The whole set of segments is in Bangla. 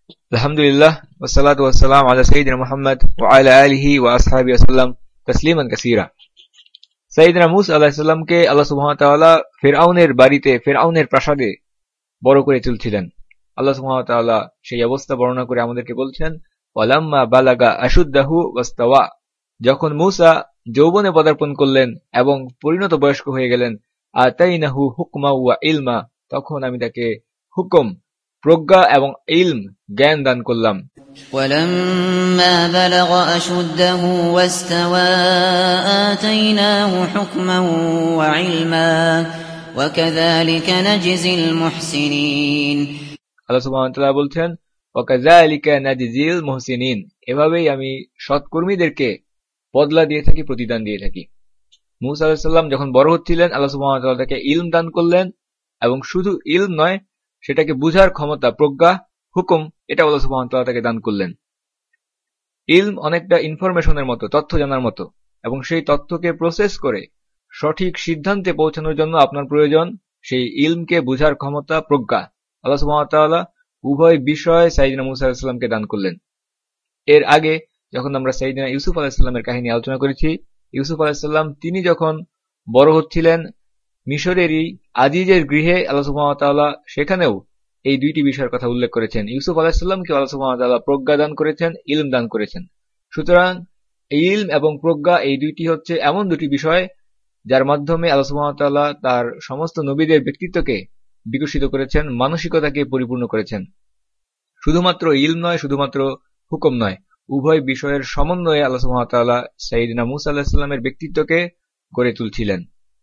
আলহামদুলিল্লাহ ওয়াসসালাতু ওয়াসসালামু আলা সাইয়্যিদিনা মুহাম্মদ ওয়া আলা আলিহি ওয়া আসহাবিহি ওয়াসাল্লাম তাসলিমান কাসীরা। সাইয়্যিদিনা মূসা আলাইহিস সালামকে আল্লাহ সুবহানাহু ওয়া তাআলা ফিরআউনের বাড়িতে, ফিরআউনের প্রাসাদে বড় করে তুলছিলেন। আল্লাহ সুবহানাহু ওয়া তাআলা সেই অবস্থা বর্ণনা করে আমাদেরকে বলছেন, ওয়ালাম্মা বালাগা আশুদ্দাহু ওয়াস্তাওয়া, যখন মূসা যৌবনে পদার্পণ করলেন এবং পরিণত বয়স্ক হয়ে গেলেন, আতাইনাহু হুকমা ওয়া ইলমা, তখন আমি তাকে হুকুম, প্রজ্ঞা এবং ইলম, জ্ঞান দান করলাম। ولما بلغ أشده واستوى آتيناه حكما وعلما وكذلك نجزي المحسنين। আল্লাহ সুবহানাহু ওয়া তাআলা বলছেন, ওয়াকাযালিকা নাজজিল মুহসিনিন, এভাবেই আমি সৎকর্মীদেরকে বদলা দিয়ে থাকি, প্রতিদান দিয়ে থাকি। মূসা আলাইহিস সালাম যখন বড় হচ্ছিলেন, আল্লাহ সুবহানাহু ওয়া তাআলা তাকে ইলম দান করলেন, এবং শুধু ইলম নয়, সেটাকে বুঝার ক্ষমতা, প্রজ্ঞা, হুকুম, এটা আল্লাহ সুবহানাহু ওয়া তাআলা তাকে দান করলেন। ইলম অনেকটা ইনফরমেশনের মতো, তথ্য জানার মতো, এবং সেই তথ্যকে প্রসেস করে সঠিক সিদ্ধান্তে পৌঁছানোর জন্য আপনার প্রয়োজন সেই ইলমকে বুঝার ক্ষমতা, প্রজ্ঞা। আল্লাহ সুবহানাহু ওয়া তাআলা উভয় বিষয় সাইয়্যিদিনা মূসা আলাইহিস সালামকে দান করলেন। এর আগে যখন আমরা সাইয়্যিদিনা ইউসুফ আলাইহিস সালামের কাহিনী আলোচনা করেছি, ইউসুফ আলাইহিস সালাম তিনি যখন বড় হচ্ছিলেন মিশরেরই আজিজের গৃহে, আল্লাহ সুবহানাহু ওয়া তাআলা সেখানেও এই দুইটি বিষয়ের কথা উল্লেখ করেছেন। ইউসুফ আলাইহিস সালামকে আল্লাহ সুবহানাহু ওয়া তাআলা প্রজ্ঞা দান করেছেন, ইলম দান করেছেন। সুতরাং ইলম এবং প্রজ্ঞা এই দুইটি হচ্ছে এমন দুটি বিষয় যার মাধ্যমে আল্লাহ সুবহানাহু ওয়া তাআলা তার সমস্ত নবীদের ব্যক্তিত্বকে বিকশিত করেছেন, মানসিকতাকে পরিপূর্ণ করেছেন। শুধুমাত্র ইলম নয়, শুধুমাত্র হুকুম নয়, উভয় বিষয়ের সমন্বয়ে আল্লাহ সুবহানাহু ওয়া তাআলা সাইয়্যিদিনা মূসা আলাইহিস সালামের ব্যক্তিত্বকে গড়ে তুলছিলেন।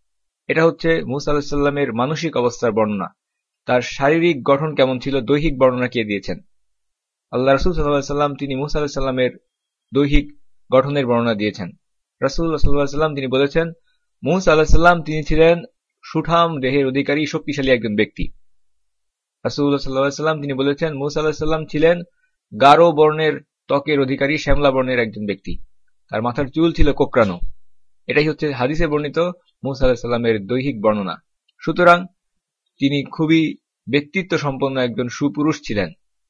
এটা হচ্ছে মূসা আলাইহিস সালামের মানসিক অবস্থার বর্ণনা। তার শারীরিক গঠন কেমন ছিল, দৈহিক বর্ণনা কে দিয়েছেন? আল্লাহ রাসূল সাল্লাল্লাহু আলাইহি ওয়াসাল্লাম তিনি মূসা আলাইহিস সালামের দৈহিক গঠনের বর্ণনা দিয়েছেন। রাসূলুল্লাহ সাল্লাল্লাহু আলাইহি ওয়াসাল্লাম তিনি বলেছেন, মূসা আলাইহিস সালাম তিনি ছিলেন সুঠাম দেহের অধিকারী, শক্তিশালী একজন ব্যক্তি। রাসূলুল্লাহ সাল্লাল্লাহু আলাইহি ওয়াসাল্লাম তিনি বলেছেন, মূসা আলাইহিস সালাম ছিলেন গাঢ় বর্ণের ত্বকের অধিকারী, শ্যামলা বর্ণের একজন ব্যক্তি। তার মাথার চুল ছিল কোঁকড়ানো। এটাই হচ্ছে হাদিসে বর্ণিত মূসা আলাইহিস সালামের দৈহিক বর্ণনা। সুতরাং তিনি খুবই ব্যক্তিত্ব সম্পন্ন একজন সুপুরুষ ছিলেন।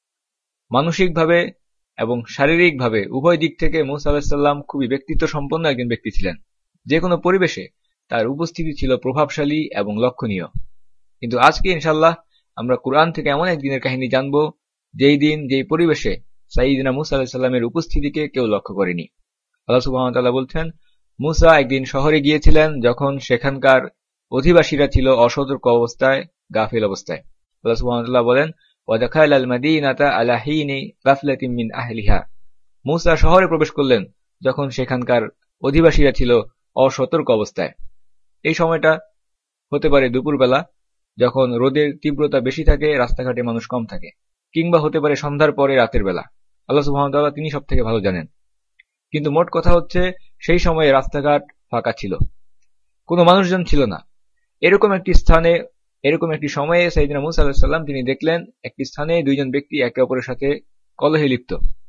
মানসিকভাবে এবং শারীরিকভাবে উভয় দিক থেকে মূসা আলাইহিস সালাম খুবই ব্যক্তিত্ব সম্পন্ন একজন ব্যক্তি ছিলেন। যে কোনো পরিবেশে তার উপস্থিতি ছিল প্রভাবশালী এবং লক্ষণীয়। কিন্তু আজকে ইনশাআল্লাহ আমরা কুরআন থেকে এমন একদিনের কাহিনী জানব, যেই দিন, যেই পরিবেশে সাইয়্যিদিনা মূসা আলাইহিস সালামের উপস্থিতিকে কেউ লক্ষ্য করেনি। আল্লাহ সুবহানাহু ওয়া তাআলা বলছেন, মূসা একদিন শহরে গিয়েছিলেন যখন সেখানকার অধিবাসীরা ছিল অসতর্ক অবস্থায়, গাফিল অবস্থায়। আল্লাহ সুবহানাহু ওয়া তাআলা বলেন, ওয়াদাখালা আল মাদিনাতা আলা হিনি গাফলাতিন মিন আহলিহা, মূসা শহরে প্রবেশ করলেন যখন সেখানকার অধিবাসীরা ছিল অসতর্ক অবস্থায়। এই সময়টা হতে পারে দুপুরবেলা, যখন রোদের তীব্রতা বেশি থাকে, রাস্তাঘাটে মানুষ কম থাকে, কিংবা হতে পারে সন্ধ্যার পরে, রাতের বেলা। আল্লাহ সুবহানাহু ওয়া তাআলা তিনি সবথেকে ভালো জানেন। কিন্তু মোট কথা হচ্ছে সেই সময়ে রাস্তাঘাট ফাঁকা ছিল, কোনো মানুষজন ছিল না। এরকম একটি স্থানে, এরকম একটি সময়ে সাইয়্যিদিনা মূসা আলাইহিস সালাম তিনি দেখলেন একটি স্থানে দুইজন ব্যক্তি একে অপরের সাথে কলহে লিপ্ত,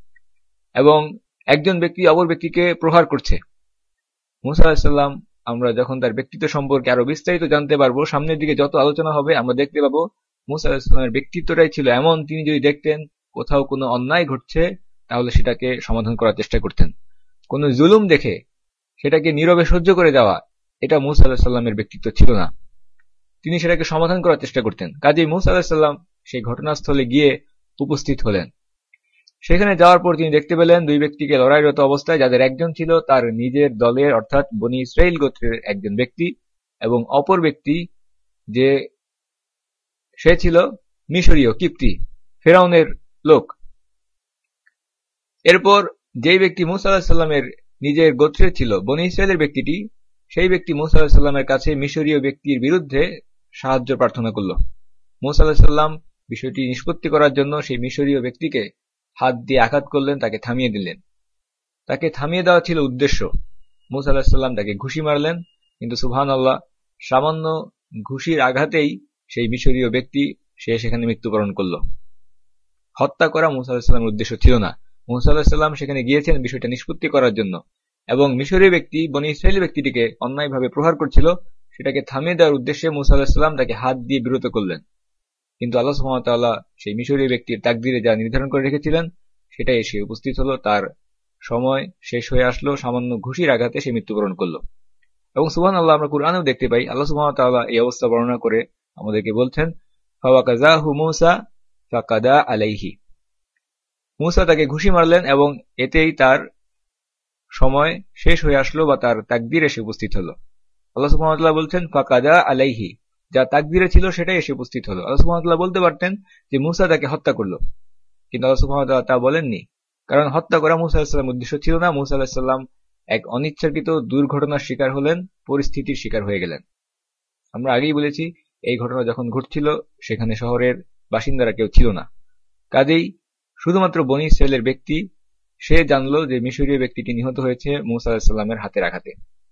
এবং একজন ব্যক্তি অপর ব্যক্তিকে প্রহার করছে। মূসা আলাইহিস সালাম, আমরা যখন তার ব্যক্তিত্ব সম্পর্কে আরো বিস্তারিত জানতে পারবো, সামনের দিকে যত আলোচনা হবে আমরা দেখতে পাবো মূসা আলাইহিস সালামের ব্যক্তিত্বটাই ছিল এমন, তিনি যদি দেখতেন কোথাও কোনো অন্যায় ঘটছে তাহলে সেটাকে সমাধান করার চেষ্টা করতেন। কোনো জুলুম দেখে সেটাকে নীরবে সহ্য করে যাওয়া, এটা মূসা আলাইহিস সালামের ব্যক্তিত্ব ছিল না। তিনি সেটাকে সমাধান করার চেষ্টা করতেন। কাজেই মূসা আলাইহিস সালাম সেই ঘটনাস্থলে গিয়ে উপস্থিত হলেন। সেখানে যাওয়ার পর তিনি দেখতে পেলেন দুই ব্যক্তিকে লড়াইরত অবস্থায়, যাদের একজন ছিল তার নিজের দলের অর্থাৎ বনী ইসরাইল গোত্রের একজন ব্যক্তি, এবং অপর ব্যক্তি যে সে ছিল মিশরীয়, কিপ্তি, ফেরাউনের লোক। এরপর যেই ব্যক্তি মূসা আলাইহিস সালামের নিজের গোত্রের ছিল, বনী ইসরাইলের ব্যক্তিটি, সেই ব্যক্তি মূসা আলাইহিস সালামের কাছে মিশরীয় ব্যক্তির বিরুদ্ধে সাহায্য প্রার্থনা করল। মূসা আলাইহিস সালাম বিষয়টি নিষ্পত্তি করার জন্য সেই মিশরীয় ব্যক্তিকে হাত দিয়ে আঘাত করলেন, তাকে থামিয়ে দিলেন। তাকে থামিয়ে দেওয়া ছিল উদ্দেশ্য। মূসা আলাইহিস সালাম তাকে ঘুষি মারলেন, কিন্তু সুবহানাল্লাহ, সামান্য ঘুষির আঘাতেই সেই মিশরীয় ব্যক্তি সে সেখানে মৃত্যুবরণ করল। হত্যা করা মূসা আলাইহিস সালামের উদ্দেশ্য ছিল না। মূসা আলাইহিস সালাম সেখানে গিয়েছেন বিষয়টা নিষ্পত্তি করার জন্য, এবং মিশরীয় ব্যক্তি বনী ইসরাইল ব্যক্তিটিকে অন্যায়ভাবে প্রহার করছিল, সেটাকে থামিয়ে দেওয়ার উদ্দেশ্যে মূসা আলাইহিস সালাম তাকে হাত দিয়ে বিরত করলেন। কিন্তু আল্লাহ সুবহানাহু ওয়া তাআলা সেই মিশরীয় ব্যক্তির তাকদীরে যা নির্ধারণ করে রেখেছিলেন সেটাই এসে উপস্থিত হলো। তার সময় শেষ হয়ে আসলো, সামান্য ঘুষির আঘাতে সে মৃত্যুবরণ করলো। এবং সুবহানাল্লাহ, আমরা কুরআনেও দেখতে পাই আল্লাহ সুবহানাহু ওয়া তাআলা এই অবস্থা বর্ণনা করে আমাদেরকে বলছেন, ফাওয়াকাযাহু মূসা ফাকাদা আলাইহি। মূসা তাকে ঘুষি মারলেন এবং এতেই তার সময় শেষ হয়ে আসলো বা তার তাকদীর এসে উপস্থিত হলো। আল্লাহ সুবহানাহু ওয়া তাআলা বলছেন ফাকাদা আলাইহি, যা তাকদীরে ছিল সেটাই এসে উপস্থিত হলো। আল্লাহ সুবহানাহু ওয়া তাআলা বলতে পারতেন যে মূসা তাকে হত্যা করলো, কিন্তু আল্লাহ সুবহানাহু ওয়া তাআলা তা বলেননি, কারণ হত্যা করা মূসা আলাইহিস সালামের উদ্দেশ্য ছিল না। মূসা আলাইহিস সালাম এক অনিচ্ছাকৃত দুর্ঘটনার শিকার হলেন, পরিস্থিতির শিকার হয়ে গেলেন। আমরা আগেই বলেছি এই ঘটনা যখন ঘটছিল সেখানে শহরের বাসিন্দারা কেউ ছিল না, কাজেই শুধুমাত্র বনী ইসরাইলের ব্যক্তি সে জানলো যে মিশরীয় ব্যক্তিটি নিহত হয়েছে মূসা আলাইহিস সালামের হাতের আঘাতে।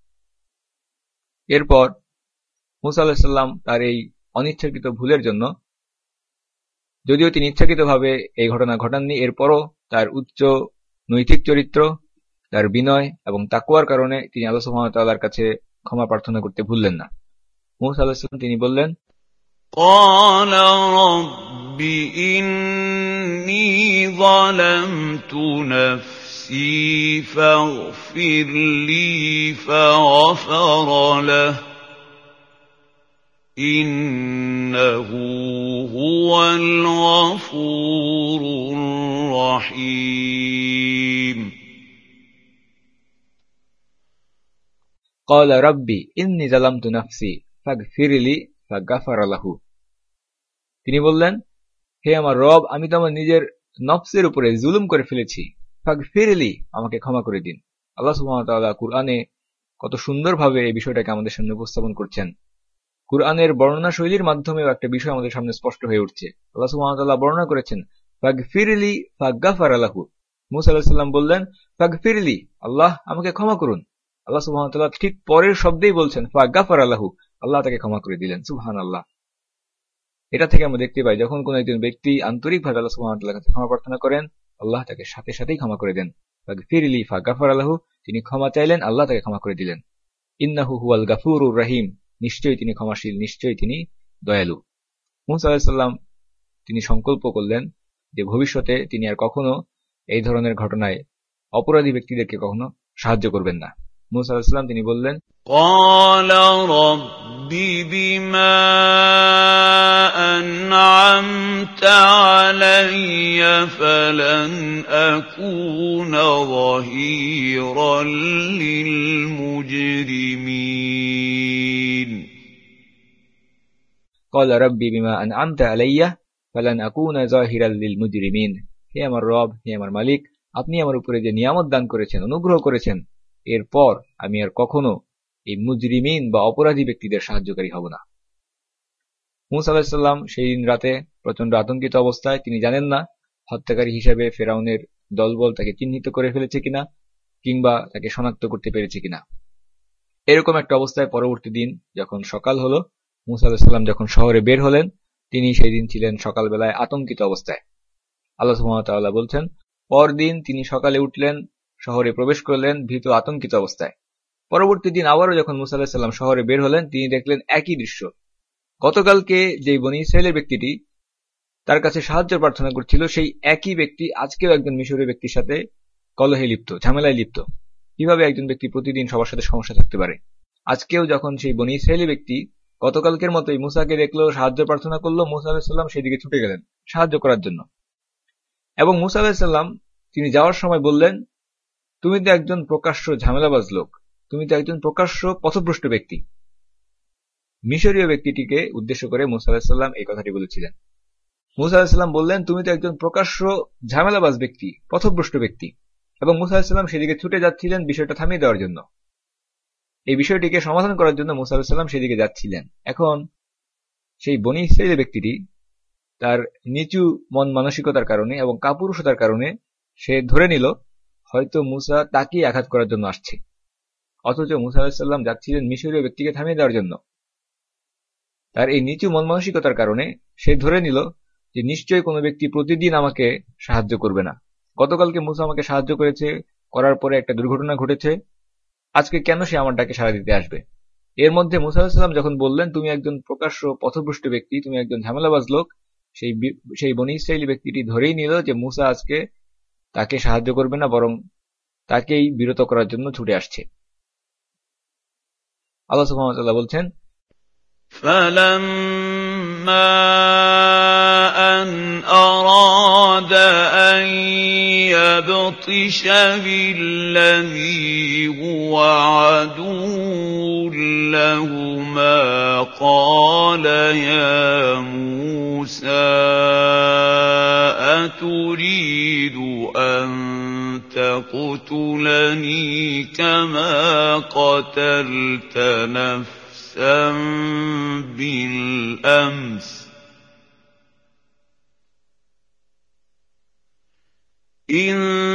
এরপর মূসা আলাইহিস সালাম তার এই অনিচ্ছাকৃত ভুলের জন্য, যদিও তিনি ইচ্ছাকৃতভাবে এই ঘটনা ঘটাননি, এরপরও তার উচ্চ নৈতিক চরিত্র, তার বিনয় এবং তাকওয়ার কারণে তিনি আল্লাহ সুবহানাহু ওয়া তাআলার কাছে ক্ষমা প্রার্থনা করতে ভুললেন না। মূসা আলাইহিস সালাম তিনি বললেন, قال رب إني ظلمت نفسي فاغفر لي فغفر له إنه هو الغفور الرحيم قال ربي إني ظلمت نفسي فاغفر لي فغفر له। তিনি বললেন, হে আমার রব, আমি তো আমার নিজের নফসের উপরে জুলুম করে ফেলেছি, ফাগফিরলি, আমাকে ক্ষমা করে দিন। আল্লাহ সুবহানাহু ওয়া তাআলা কুরআনে কত সুন্দরভাবে এই বিষয়টাকে আমাদের সামনে উপস্থাপন করছেন। কুরআনের বর্ণনা শৈলীর মাধ্যমে একটা বিষয় আমাদের সামনে স্পষ্ট হয়ে উঠছে। আল্লাহ সুবহানাহু ওয়া তাআলা বর্ণনা করেছেন ফাগফিরলি ফাগফারা লাহু। মূসা আলাইহিস সালাম বললেন ফাগফিরলি, আল্লাহ আমাকে ক্ষমা করুন। আল্লাহ সুবহানাহু ওয়া তাআলা ঠিক পরের শব্দেই বলছেন ফাগফারা লাহু, আল্লাহ তাকে ক্ষমা করে দিলেন। সুবহানাল্লাহ। এটা থেকে আমরা দেখতে পাই যখন কোন একজন ব্যক্তি আন্তরিকভাবে আল্লাহ সুবহানাহু ওয়া তাআলার কাছে ক্ষমা প্রার্থনা করেন, আল্লাহ তাকে সাথে সাথেই ক্ষমা করে দেন। ফাগফিরলি ফাগফারা লাহু, তিনি ক্ষমা চাইলেন, আল্লাহ তাকে ক্ষমা করে দিলেন। ইন্নাহু হুয়াল গাফুরুর রহিম, নিশ্চয়ই তিনি ক্ষমাশীল, নিশ্চয়ই তিনি দয়ালু। মূসা আলাইহিস সালাম তিনি সংকল্প করলেন যে ভবিষ্যতে তিনি আর কখনো এই ধরনের ঘটনায় অপরাধী ব্যক্তিদেরকে কখনো সাহায্য করবেন না। মূসা আলাইহিস সালাম তিনি বললেন, قال رب بما أنعمت علي فلن أكون ظهيرا للمجرمين قال ربي بما أنعمت علي فلن أكون ظاهرا للمجرمين। হে আমার রব, হে আমার মালিক, আপনি আমার উপরে যে নিয়ামত দান করেছেন, অনুগ্রহ করেছেন, এরপর আমি আর কখনো এই মুজরিমিন বা অপরাধী ব্যক্তিদের সাহায্যকারী হব না। মূসা আলাইহিস সালাম সেই দিন রাতে প্রচন্ড আতঙ্কিত অবস্থায়, তিনি জানেন না হত্যাকারী হিসেবে ফেরাউনের দলবল তাকে চিহ্নিত করে ফেলেছে কিনা কিংবা তাকে শনাক্ত করতে পেরেছে কিনা। এরকম একটা অবস্থায় পরবর্তী দিন যখন সকাল হলো, মূসা আলাইহিস সালাম যখন শহরে বের হলেন, তিনি সেই দিন ছিলেন সকালবেলায় আতঙ্কিত অবস্থায়। আল্লাহ সুবহানাহু ওয়া তাআলা বলছেন, পরদিন তিনি সকালে উঠলেন, শহরে প্রবেশ করলেন ভীত আতঙ্কিত অবস্থায়। পরবর্তী দিন আবারও যখন মূসা আলাইহিস সালাম শহরে বের হলেন, তিনি দেখলেন একই দৃশ্য। গতকালকে যে বনী ইসরাইলের ব্যক্তিটি তার কাছে সাহায্য প্রার্থনা করছিল, সেই একই ব্যক্তি আজকেও একজন মিশরীয় ব্যক্তির সাথে কলহে লিপ্ত, ঝামেলায় লিপ্ত। কিভাবে একজন ব্যক্তি প্রতিদিন সবার সাথে সমস্যা থাকতে পারে? আজকেও যখন সেই বনী ইসরাইলি ব্যক্তি গতকালকের মতোই মূসাকে দেখলো, সাহায্য প্রার্থনা করলো, মূসা আলাইহিস সালাম সেদিকে ছুটে গেলেন সাহায্য করার জন্য। এবং মূসা আলাইহিস সালাম তিনি যাওয়ার সময় বললেন, তুমি তো একজন প্রকাশ্য ঝামেলাবাজ লোক, তুমি তো একজন প্রকাশ্য পথভ্রষ্ট ব্যক্তি। মিশরীয় ব্যক্তিটিকে উদ্দেশ্য করে মূসা আলাইহিস সালাম এই কথাটি বলেছিলেন। মূসা আলাইহিস সালাম বললেন, তুমি তো একজন প্রকাশ্য ঝামেলাবাজ ব্যক্তি, পথভ্রষ্ট ব্যক্তি। এবং মূসা আলাইহিস সালাম সেদিকে ছুটে যাচ্ছিলেন বিষয়টা থামিয়ে দেওয়ার জন্য, এই বিষয়টিকে সমাধান করার জন্য মূসা আলাইহিস সালাম সেদিকে যাচ্ছিলেন। এখন সেই বনী ইসরাইলের ব্যক্তিটি তার নিচু মন মানসিকতার কারণে এবং কাপুরুষতার কারণে সে ধরে নিল হয়তো মূসা তাকেই আঘাত করার জন্য আসছে, অথচ মূসা আলাইহিস সালাম যাচ্ছিলেন মিশরীয় ব্যক্তিকে থামিয়ে দেওয়ার জন্য। তার এই নিচু মন মানসিকতার কারণে সে ধরে নিল যে নিশ্চয়ই কোনো ব্যক্তি প্রতিদিন আমাকে সাহায্য করবে না। গতকালকে মূসা আমাকে সাহায্য করেছে, করার পরে একটা দুর্ঘটনা ঘটেছে, আজকে কেন সে আমার ডাকে সাড়া দিতে আসবে? এর মধ্যে মূসা আলাইহিস সালাম যখন বললেন, তুমি একজন প্রকাশ্য পথভ্রষ্ট ব্যক্তি, তুমি একজন ঝামেলাবাজ লোক, সেই বনী ইসরাইলী ব্যক্তিটি ধরেই নিল যে মুসা আজকে তাকে সাহায্য করবে না, বরং তাকেই বিরত করার জন্য ছুটে আসছে। আল্লাহ সুবহানাহু ওয়া তাআলা বলছেন, فَلَمَّا أَنْ أَرَادَ أَنْ يَبْطِشَ بِالَّذِي هُوَ عَدُوٌّ لَهُمَا قَالَ يَا مُوسَى أَتُرِيدُ أَنْ تَقْتُلَنِي كَمَا قَتَلْتَ نَفْسًا بالأمس إن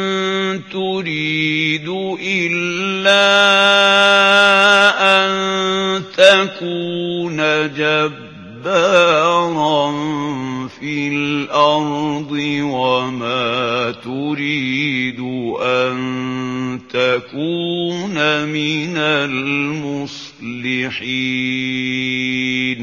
تريد إلا أن تكون جبارا في الأرض وما تريد أن تكون من المصلحين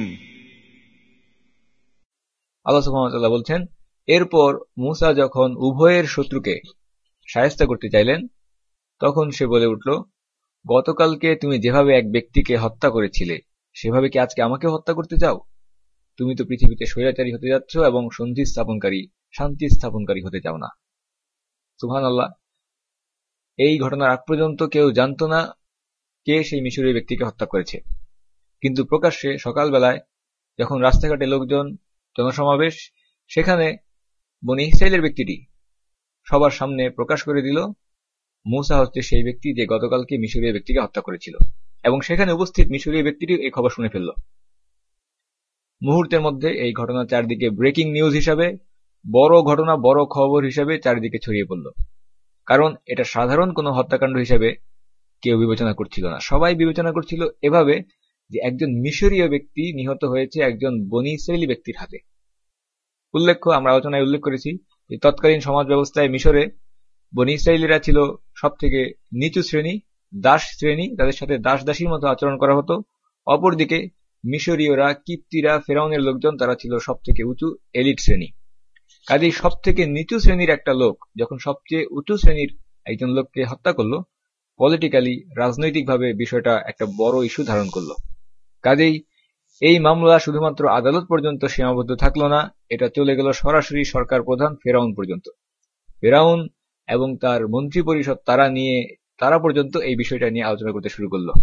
আল্লাহ সুবহানাহু ওয়া তাআলা বলছেন, এরপর মুসা যখন উভয়ের শত্রুকে শায়েস্তা করতে চাইলেন, তখন সে বলে উঠল, গতকালকে তুমি যেভাবে এক ব্যক্তিকে হত্যা করেছিলে সেভাবে কি আজকে আমাকে হত্যা করতে চাও? তুমি তো পৃথিবীতে স্বৈরাচারী হতে যাচ্ছ এবং সন্ধি স্থাপনকারী, শান্তি স্থাপনকারী হতে চাও না। সুবহানাল্লাহ। এই ঘটনার আগ পর্যন্ত কেউ জানত না কে সেই মিশরীয় ব্যক্তিকে হত্যা করেছে, কিন্তু প্রকাশ্যে সকালবেলায় যখন রাস্তাঘাটে লোকজন, জনসমাবেশ, সেখানে বনী ইসরাইলের ব্যক্তিটি সবার সামনে প্রকাশ করে দিল মুসা হচ্ছে সেই ব্যক্তি যে গতকালকে মিশরীয় ব্যক্তিকে হত্যা করেছিল, এবং সেখানে উপস্থিত মিশরীয় ব্যক্তিটি এই খবর শুনে ফেলল। মুহূর্তের মধ্যে এই ঘটনা চারদিকে ব্রেকিং নিউজ হিসাবে, বড় ঘটনা, বড় খবর হিসাবে চারিদিকে ছড়িয়ে পড়ল। কারণ এটা সাধারণ কোনো হত্যাকাণ্ড হিসাবে কেউ বিবেচনা করছিল না। সবাই বিবেচনা করছিল এভাবে যে একজন মিশরীয় ব্যক্তি নিহত হয়েছে একজন বনী ইসরাইলী ব্যক্তির হাতে। উল্লেখ্য, আমরা আলোচনায় উল্লেখ করেছি যে তৎকালীন সমাজ ব্যবস্থায় মিশরে বনী ইসরাইলীরা ছিল সব থেকে নিচু শ্রেণী, দাস শ্রেণী, তাদের সাথে দাস দাসীর মতো আচরণ করা হতো। অপরদিকে মিশরীয়রা, কিপ্তিরা, ফেরাউনের লোকজন, তারা ছিল সব থেকে উঁচু এলিট শ্রেণী। কাজেই সব থেকে নিচু শ্রেণীর একটা লোক যখন সবচেয়ে উঁচু শ্রেণীর একজন লোককে হত্যা করলো, পলিটিক্যালি, রাজনৈতিকভাবে বিষয়টা একটা বড় ইস্যু ধারণ করলো। কাজেই এই মামলা শুধুমাত্র আদালত পর্যন্ত সীমাবদ্ধ থাকলো না, এটা চলে গেল সরাসরি সরকার প্রধান ফেরাউন পর্যন্ত। ফেরাউন এবং তার মন্ত্রী পরিষদ তারা পর্যন্ত এই বিষয়টা নিয়ে আলোচনা করতে শুরু করলো।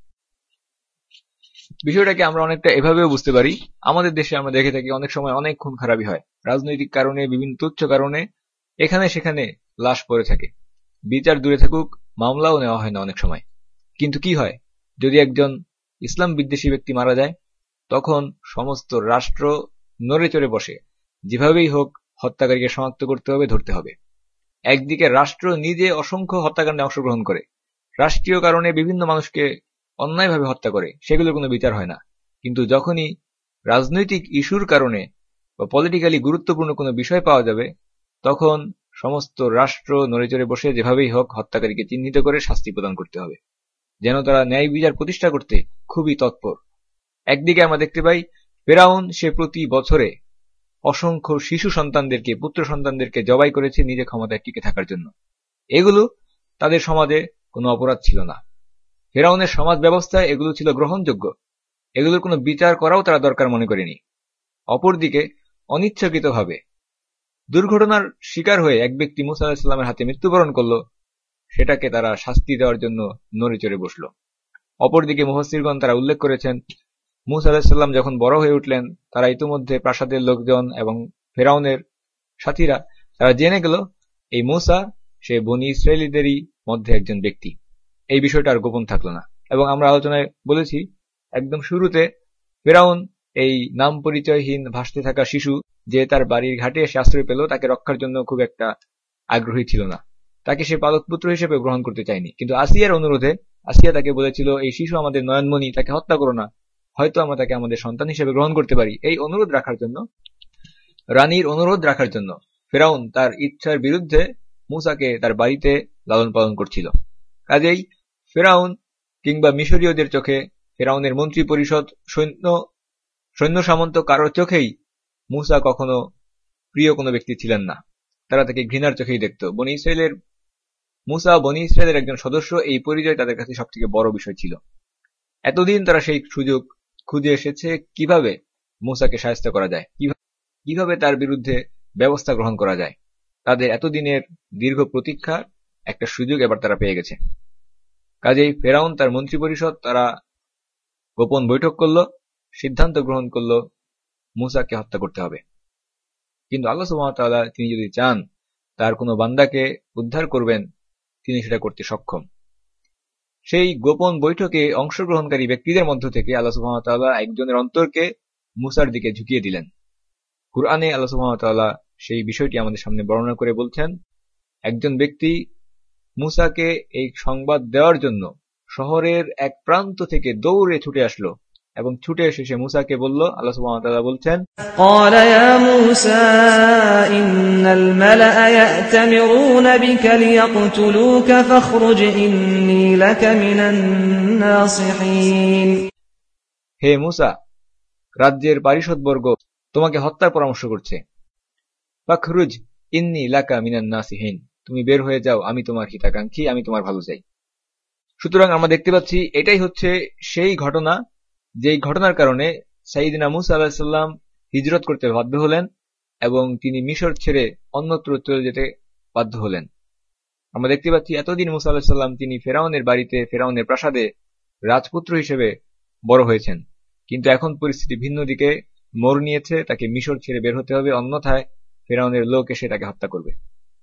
বিষয়টাকে আমরা অনেকটা এভাবেও বুঝতে পারি, আমাদের দেশে আমরা দেখে থাকি অনেক সময় অনেক খুন খারাপি হয়, রাজনৈতিক কারণে, বিভিন্ন তুচ্ছ কারণে এখানে সেখানে লাশ পড়ে থাকে, বিচার দূরে থাকুক, মামলাও নেওয়া হয় না অনেক সময়। কিন্তু কি হয়, যদি একজন ইসলাম বিদ্বেষী ব্যক্তি মারা যায়, তখন সমস্ত রাষ্ট্র নড়ে চড়ে বসে, যেভাবেই হোক হত্যাকারীকে শনাক্ত করতে হবে, ধরতে হবে। একদিকে রাষ্ট্র নিজে অসংখ্য হত্যাকাণ্ডে অংশগ্রহণ করে, রাষ্ট্রীয় কারণে বিভিন্ন মানুষকে অন্যায়ভাবে হত্যা করে, সেগুলোর কোনো বিচার হয় না। কিন্তু যখনই রাজনৈতিক ইস্যুর কারণে বা পলিটিক্যালি গুরুত্বপূর্ণ কোনো বিষয় পাওয়া যাবে, তখন সমস্ত রাষ্ট্র নড়েচড়ে বসে যেভাবেই হোক হত্যাকারীকে চিহ্নিত করে শাস্তি প্রদান করতে হবে, যেন তারা ন্যায় বিচার প্রতিষ্ঠা করতে খুবই তৎপর। একদিকে আমরা দেখতে পাই ফেরাউন সে প্রতি বছরে অসংখ্য শিশু সন্তানদেরকে, পুত্র সন্তানদেরকে জবাই করেছে নিজে ক্ষমতায় টিকে থাকার জন্য। এগুলো তাদের সমাজে কোনো অপরাধ ছিল না, ফেরাউনের সমাজ ব্যবস্থায় এগুলো ছিল গ্রহণযোগ্য, এগুলোর কোনো বিচার করাও তারা দরকার মনে করেনি। অপরদিকে অনিচ্ছাকৃতভাবে দুর্ঘটনার শিকার হয়ে এক ব্যক্তি মুসা আলাইহিস সালামের হাতে মৃত্যুবরণ করল, সেটাকে তারা শাস্তি দেওয়ার জন্য নড়ে চড়ে বসল। অপরদিকে মুফাসসিরগণ তারা উল্লেখ করেছেন, মুসা আলাইহিস সালাম যখন বড় হয়ে উঠলেন, তারা ইতিমধ্যে প্রাসাদের লোকজন এবং ফেরাউনের সাথীরা তারা জেনে গেল এই মুসা সে বনী ইসরায়েলীদেরই মধ্যে একজন ব্যক্তি। এই বিষয়টা আর গোপন থাকলো না। এবং আমরা আলোচনায় বলেছি, একদম শুরুতে ফেরাউন এই নাম পরিচয়হীন ভাসতে থাকা শিশু যে তার বাড়ির ঘাটে এসে আশ্রয় পেল, তাকে রক্ষার জন্য খুব একটা আগ্রহী ছিল না, তাকে সে পালক পুত্র হিসেবে গ্রহণ করতে চায়নি। কিন্তু আসিয়ার অনুরোধে আসিয়া তাকে বলেছিল, এই শিশু আমাদের নয়নমণি, তাকে হত্যা করো না, হয়তো আমরা তাকে আমাদের সন্তান হিসেবে গ্রহণ করতে পারি। এই অনুরোধ রাখার জন্য, রানীর অনুরোধ রাখার জন্য ফেরাউন তার ইচ্ছার বিরুদ্ধে মুসাকে তার বাড়িতে লালন পালন করছিল। কাজেই ফেরাউন কিংবা মিশরীয়দের চোখে, ফেরাউনের মন্ত্রী পরিষদ, সৈন্য সামন্ত কারোর চোখেই মুসা কখনো প্রিয় কোনো ব্যক্তি ছিলেন না, তারা তাকে ঘৃণার চোখেই দেখত। মুসা বনী ইসরায়েলের একজন সদস্য, এই পরিচয় তাদের কাছে সবথেকে বড় বিষয় ছিল। এতদিন তারা সেই সুযোগ খুঁজে এসেছে কিভাবে মুসাকে শায়েস্তা করা যায়, কিভাবে তার বিরুদ্ধে ব্যবস্থা গ্রহণ করা যায়। তাদের এতদিনের দীর্ঘ প্রতীক্ষার একটা সুযোগ এবার তারা পেয়ে গেছে। কাজেই ফেরাউন, তার মন্ত্রিপরিষদ, তারা গোপন বৈঠক করল, সিদ্ধান্ত গ্রহণ করল মুসাকে হত্যা করতে হবে। কিন্তু আল্লাহ সুবহানাহু ওয়া তাআলা তিনি যদি চান তার কোনো বান্দাকে উদ্ধার করবেন, তিনি সেটা করতে সক্ষম। সেই গোপন বৈঠকে অংশগ্রহণকারী ব্যক্তিদের মধ্য থেকে আল্লাহ সুবহানাহু ওয়া তাআলা একজনের অন্তরকে মুসার দিকে ঝুঁকিয়ে দিলেন। কুরআনে আল্লাহ সুবহানাহু ওয়া তাআলা সেই বিষয়টি আমাদের সামনে বর্ণনা করে বলছেন, একজন ব্যক্তি মুসাকে এই সংবাদ দেওয়ার জন্য শহরের এক প্রান্ত থেকে দৌড়ে ছুটে আসলো এবং ছুটে এসে সে মুসাকে বলল, আল্লাহ সুবহানাহু ওয়া তাআলা বলছেন, قال يا موسى إن الملأ يأتمرون بك ليقتلوك فاخرج إني لك من الناصحين। হে মুসা, রাজ্যের পারিষদবর্গ তোমাকে হত্যার পরামর্শ করছে। ফাখরুজ ইন্নী লাকা মিনান নাসিহিন, তুমি বের হয়ে যাও, আমি তোমার হিতাকাঙ্ক্ষী, আমি তোমার ভালো চাই। সুতরাং আমরা দেখতে পাচ্ছি এটাই হচ্ছে সেই ঘটনা, যেই ঘটনার কারণে সাইয়েদনা মুসা আলাইহিস সালাম হিজরত করতে বাধ্য হলেন এবং তিনি মিশর ছেড়ে অন্যত্র চলে যেতে বাধ্য হলেন। আমরা দেখতে পাচ্ছি এতদিন মুসা আলাইহিস সালাম তিনি ফেরাউনের বাড়িতে, ফেরাউনের প্রাসাদে রাজপুত্র হিসেবে বড় হয়েছেন, কিন্তু এখন পরিস্থিতি ভিন্ন দিকে মোড় নিয়েছে, তাকে মিশর ছেড়ে বের হতে হবে, অন্যথায় ফেরাউনের লোক এসে তাকে হত্যা করবে।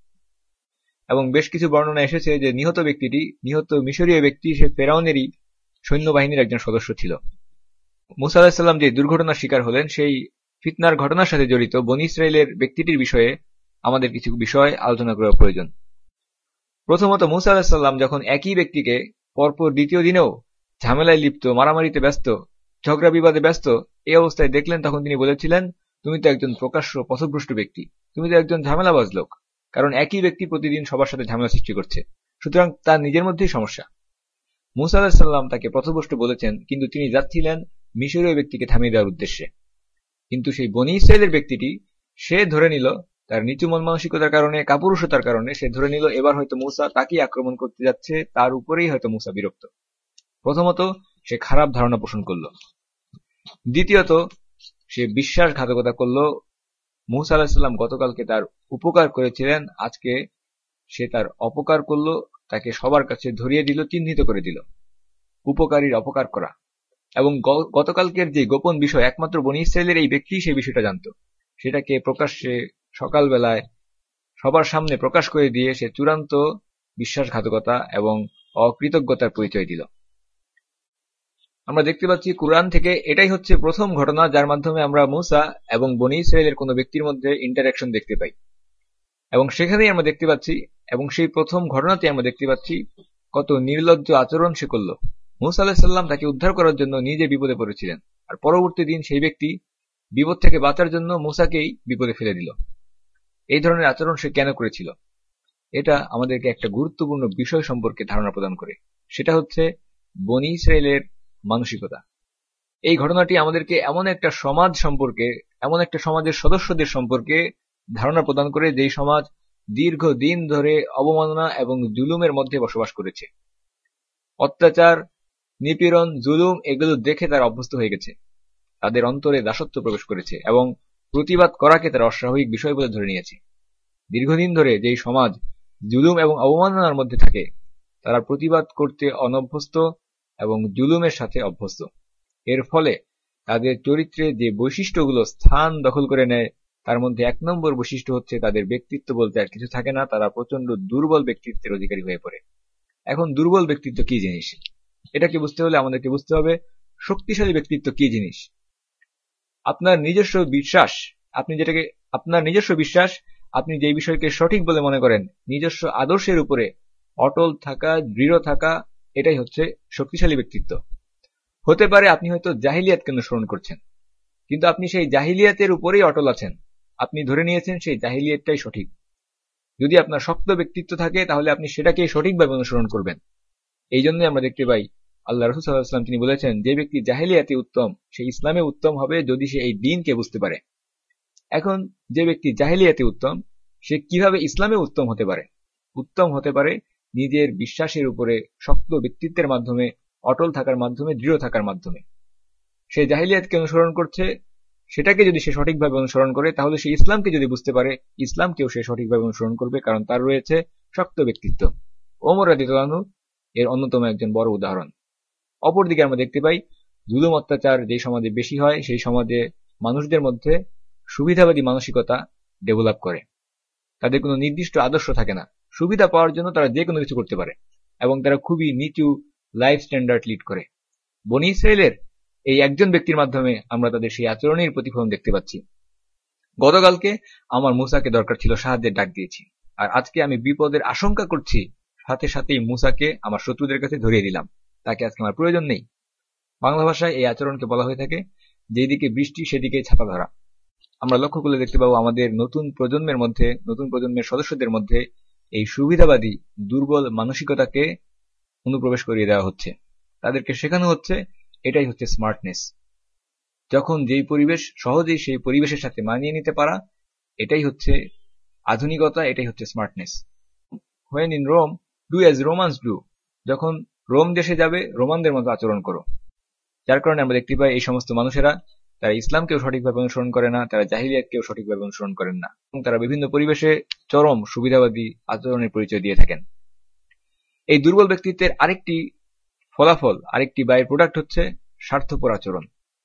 এবং বেশ কিছু বর্ণনা এসেছে যে নিহত মিশরীয় ব্যক্তি সে ফেরাউনেরই সৈন্যবাহিনীর একজন সদস্য ছিল। মুসা আলাইহিস সালাম যে দুর্ঘটনার শিকার হলেন, সেই ফিতনার ঘটনার সাথে জড়িত বনী ইসরাইলের ব্যক্তিটির বিষয়ে আমাদের কিছু বিষয় আলোচনা করা প্রয়োজন। প্রথমত, মুসা আলাইহিস সালাম যখন একই ব্যক্তিকে পরপর দ্বিতীয় দিনেও ঝামেলায় লিপ্ত, মারামারিতে ব্যস্ত, ঝগড়া বিবাদে ব্যস্ত এই অবস্থায় দেখলেন, তখন তিনি বলেছিলেন, তুমি তো একজন প্রকাশ্য পথভ্রষ্ট ব্যক্তি, তুমি তো একজন ঝামেলাবাজ লোক। কারণ একই ব্যক্তি প্রতিদিন সবার সাথে ঝামেলা সৃষ্টি করছে, সুতরাং তার নিজের মধ্যেই সমস্যা। মুসা আলাইহিস সালাম তাকে পথভ্রষ্ট বলেছেন, কিন্তু তিনি যাচ্ছিলেন মিশরীয় ব্যক্তিকে থামিয়ে দেওয়ার উদ্দেশ্যে। কিন্তু সেই বনী ইসরায়েলের ব্যক্তিটি সে ধরে নিল, তার নিচু মন মানসিকতার কারণে, কাপুরুষতার কারণে সে ধরে নিল এবার হয়তো মুসা তাকেই আক্রমণ করতে যাচ্ছে, তার উপরেই হয়তো মুসা বিরক্ত। প্রথমত, সে খারাপ ধারণা পোষণ করল। দ্বিতীয়ত, সে বিশ্বাসঘাতকতা করল। মুসা আলাইহিস সালাম গতকালকে তার উপকার করেছিলেন, আজকে সে তার অপকার করল, তাকে সবার কাছে ধরিয়ে দিল, চিহ্নিত করে দিল। উপকারীর অপকার করা। এবং গতকালকের যে গোপন বিষয় একমাত্র বনী ইসরায়েলের এই ব্যক্তি সেই বিষয়টা জানত, সেটাকে প্রকাশ্যে সকালবেলায় সবার সামনে প্রকাশ করে দিয়ে সে চূড়ান্ত বিশ্বাসঘাতকতা এবং অকৃতজ্ঞতার পরিচয় দিল। আমরা দেখতে পাচ্ছি কুরআন থেকে এটাই হচ্ছে প্রথম ঘটনা যার মাধ্যমে আমরা মুসা এবং বনী ইসরায়েলের কোনো ব্যক্তির মধ্যে ইন্টারঅ্যাকশন দেখতে পাই। এবং সেখানেই আমরা দেখতে পাচ্ছি, এবং সেই প্রথম ঘটনাতে আমরা দেখতে পাচ্ছি কত নির্লজ্জ আচরণ সে করল। মুসা আলাইহিস সালাম তাকে উদ্ধার করার জন্য নিজে বিপদে পড়েছিলেন, আর পরবর্তী দিন সেই ব্যক্তি বিপদ থেকে বাঁচার জন্য মুসাকেই বিপদে ফেলে দিল। এই ধরনের আচরণ সে কেন করেছিল? এটা আমাদেরকে একটা গুরুত্বপূর্ণ বিষয় সম্পর্কে ধারণা প্রদান করে, সেটা হচ্ছে বনী ইসরায়েলের মানসিকতা। এই ঘটনাটি আমাদেরকে এমন একটা সমাজ সম্পর্কে, এমন একটা সমাজের সদস্যদের সম্পর্কে ধারণা প্রদান করে যেই সমাজ দীর্ঘ দিন ধরে অবমাননা এবং জুলুমের মধ্যে বসবাস করেছে। অত্যাচার, নিপীড়ন, জুলুম এগুলো দেখে তারা অভ্যস্ত হয়ে গেছে, তাদের অন্তরে দাসত্ব প্রবেশ করেছে এবং প্রতিবাদ করাকে তারা অস্বাভাবিক বিষয় বলে ধরে নিয়েছে। দীর্ঘদিন ধরে যেই সমাজ জুলুম এবং অবমাননার মধ্যে থাকে, তারা প্রতিবাদ করতে অনভ্যস্ত এবং জুলুমের সাথে অভ্যস্ত। এর ফলে তাদের চরিত্রে যে বৈশিষ্ট্যগুলো স্থান দখল করে নেয়, তার মধ্যে 1 নম্বর বৈশিষ্ট্য হচ্ছে তাদের ব্যক্তিত্ব বলতে আর কিছু থাকে না, তারা প্রচন্ড দুর্বল ব্যক্তিত্বের অধিকারী হয়ে পড়ে। এখন দুর্বল ব্যক্তিত্ব কি জিনিস, এটাকে বুঝতে হলে আমাদেরকে বুঝতে হবে শক্তিশালী ব্যক্তিত্ব কি জিনিস। আপনার নিজস্ব বিশ্বাস, আপনি যে বিষয়কে সঠিক বলে মনে করেন, নিজস্ব আদর্শের উপরে অটল থাকা, দৃঢ় থাকা, এটাই হচ্ছে শক্তিশালী ব্যক্তিত্ব। হতে পারে আপনি হয়তো জাহিলিয়াতকে অনুসরণ করছেন, কিন্তু আপনি সেই জাহিলিয়াতের উপরেই অটল আছেন, আপনি ধরে নিয়েছেন সেই জাহিলিয়াতটাই সঠিক। যদি আপনার শক্ত ব্যক্তিত্ব থাকে তাহলে আপনি সেটাকেই সঠিকভাবে অনুসরণ করবেন। এই জন্যই আমরা দেখতে পাই আল্লাহ রাসূল সাল্লাল্লাহু আলাইহি ওয়াসাল্লাম তিনি বলেছেন, যে ব্যক্তি জাহিলিয়াতে উত্তম সে ইসলামে উত্তম হবে যদি সে এই দ্বীনকে বুঝতে পারে। এখন যে ব্যক্তি জাহেলিয়াতে উত্তম, সে কিভাবে ইসলামে উত্তম হতে পারে? উত্তম হতে পারে নিজের বিশ্বাসের উপরে শক্ত ব্যক্তিত্বের মাধ্যমে, অটল থাকার মাধ্যমে, দৃঢ় থাকার মাধ্যমে। সে জাহেলিয়াতকে অনুসরণ করছে, সেটাকে যদি সে সঠিকভাবে অনুসরণ করে, তাহলে সে ইসলামকে যদি বুঝতে পারে, ইসলামকেও সে সঠিকভাবে অনুসরণ করবে, কারণ তার রয়েছে শক্ত ব্যক্তিত্ব। ওমর রাদিয়াল্লাহু আনহু এর অন্যতম একজন বড় উদাহরণ। অপরদিকে আমরা দেখতে পাই, জুলুম অত্যাচার যে সমাজে বেশি হয়, সেই সমাজে মানুষদের মধ্যে সুবিধাবাদী মানসিকতা ডেভেলপ করে। তাদের কোনো নির্দিষ্ট আদর্শ থাকে না। সুবিধা পাওয়ার জন্য তারা যে কোনো কিছু করতে পারে এবং তারা খুবই নিচু লাইফ স্ট্যান্ডার্ড লিড করে। বনী ইসরাইলের এই একজন ব্যক্তির মাধ্যমে আমরা তাদের সেই আচরণের প্রতিফলন দেখতে পাচ্ছি। গতকালকে আমার মুসাকে দরকার ছিল, সাহায্যের ডাক দিয়েছি, আর আজকে আমি বিপদের আশঙ্কা করছি, সাথে সাথেই মুসাকে আমার শত্রুদের কাছে ধরিয়ে দিলাম, তাকে আজকে আমার প্রয়োজন নেই। বাংলা ভাষায় এই আচরণকে বলা হয়ে থাকে যেদিকে বৃষ্টি সেদিকে ছাতা ধরা। আমরা লক্ষ্য করলে দেখতে পাবো আমাদের নতুন প্রজন্মের সদস্যদের মধ্যে এই সুবিধাবাদী দুর্বল মানসিকতাকে অনুপ্রবেশ করিয়ে দেওয়া হচ্ছে। তাদেরকে শেখানো হচ্ছে এটাই হচ্ছে স্মার্টনেস। যখন যেই পরিবেশ, সহজেই সেই পরিবেশের সাথে মানিয়ে নিতে পারা, এটাই হচ্ছে আধুনিকতা, এটাই হচ্ছে smartness. When in Rome, do as Romans do. যখন রোম দেশে যাবে, রোমানদের মতো আচরণ করো। যার কারণে আমরা দেখতে পাই এই সমস্ত মানুষেরা, তারা ইসলামকেও সঠিকভাবে অনুসরণ করে না, তারা জাহিলিয়াতকেও সঠিকভাবে অনুসরণ করেন না, এবং তারা বিভিন্ন পরিবেশে চরম সুবিধাবাদী আচরণের পরিচয় দিয়ে থাকেন। এই দুর্বল ব্যক্তিত্বের আরেকটি ফলাফল, আরেকটি বায়ের প্রোডাক্ট হচ্ছে স্বার্থপর আচরণ।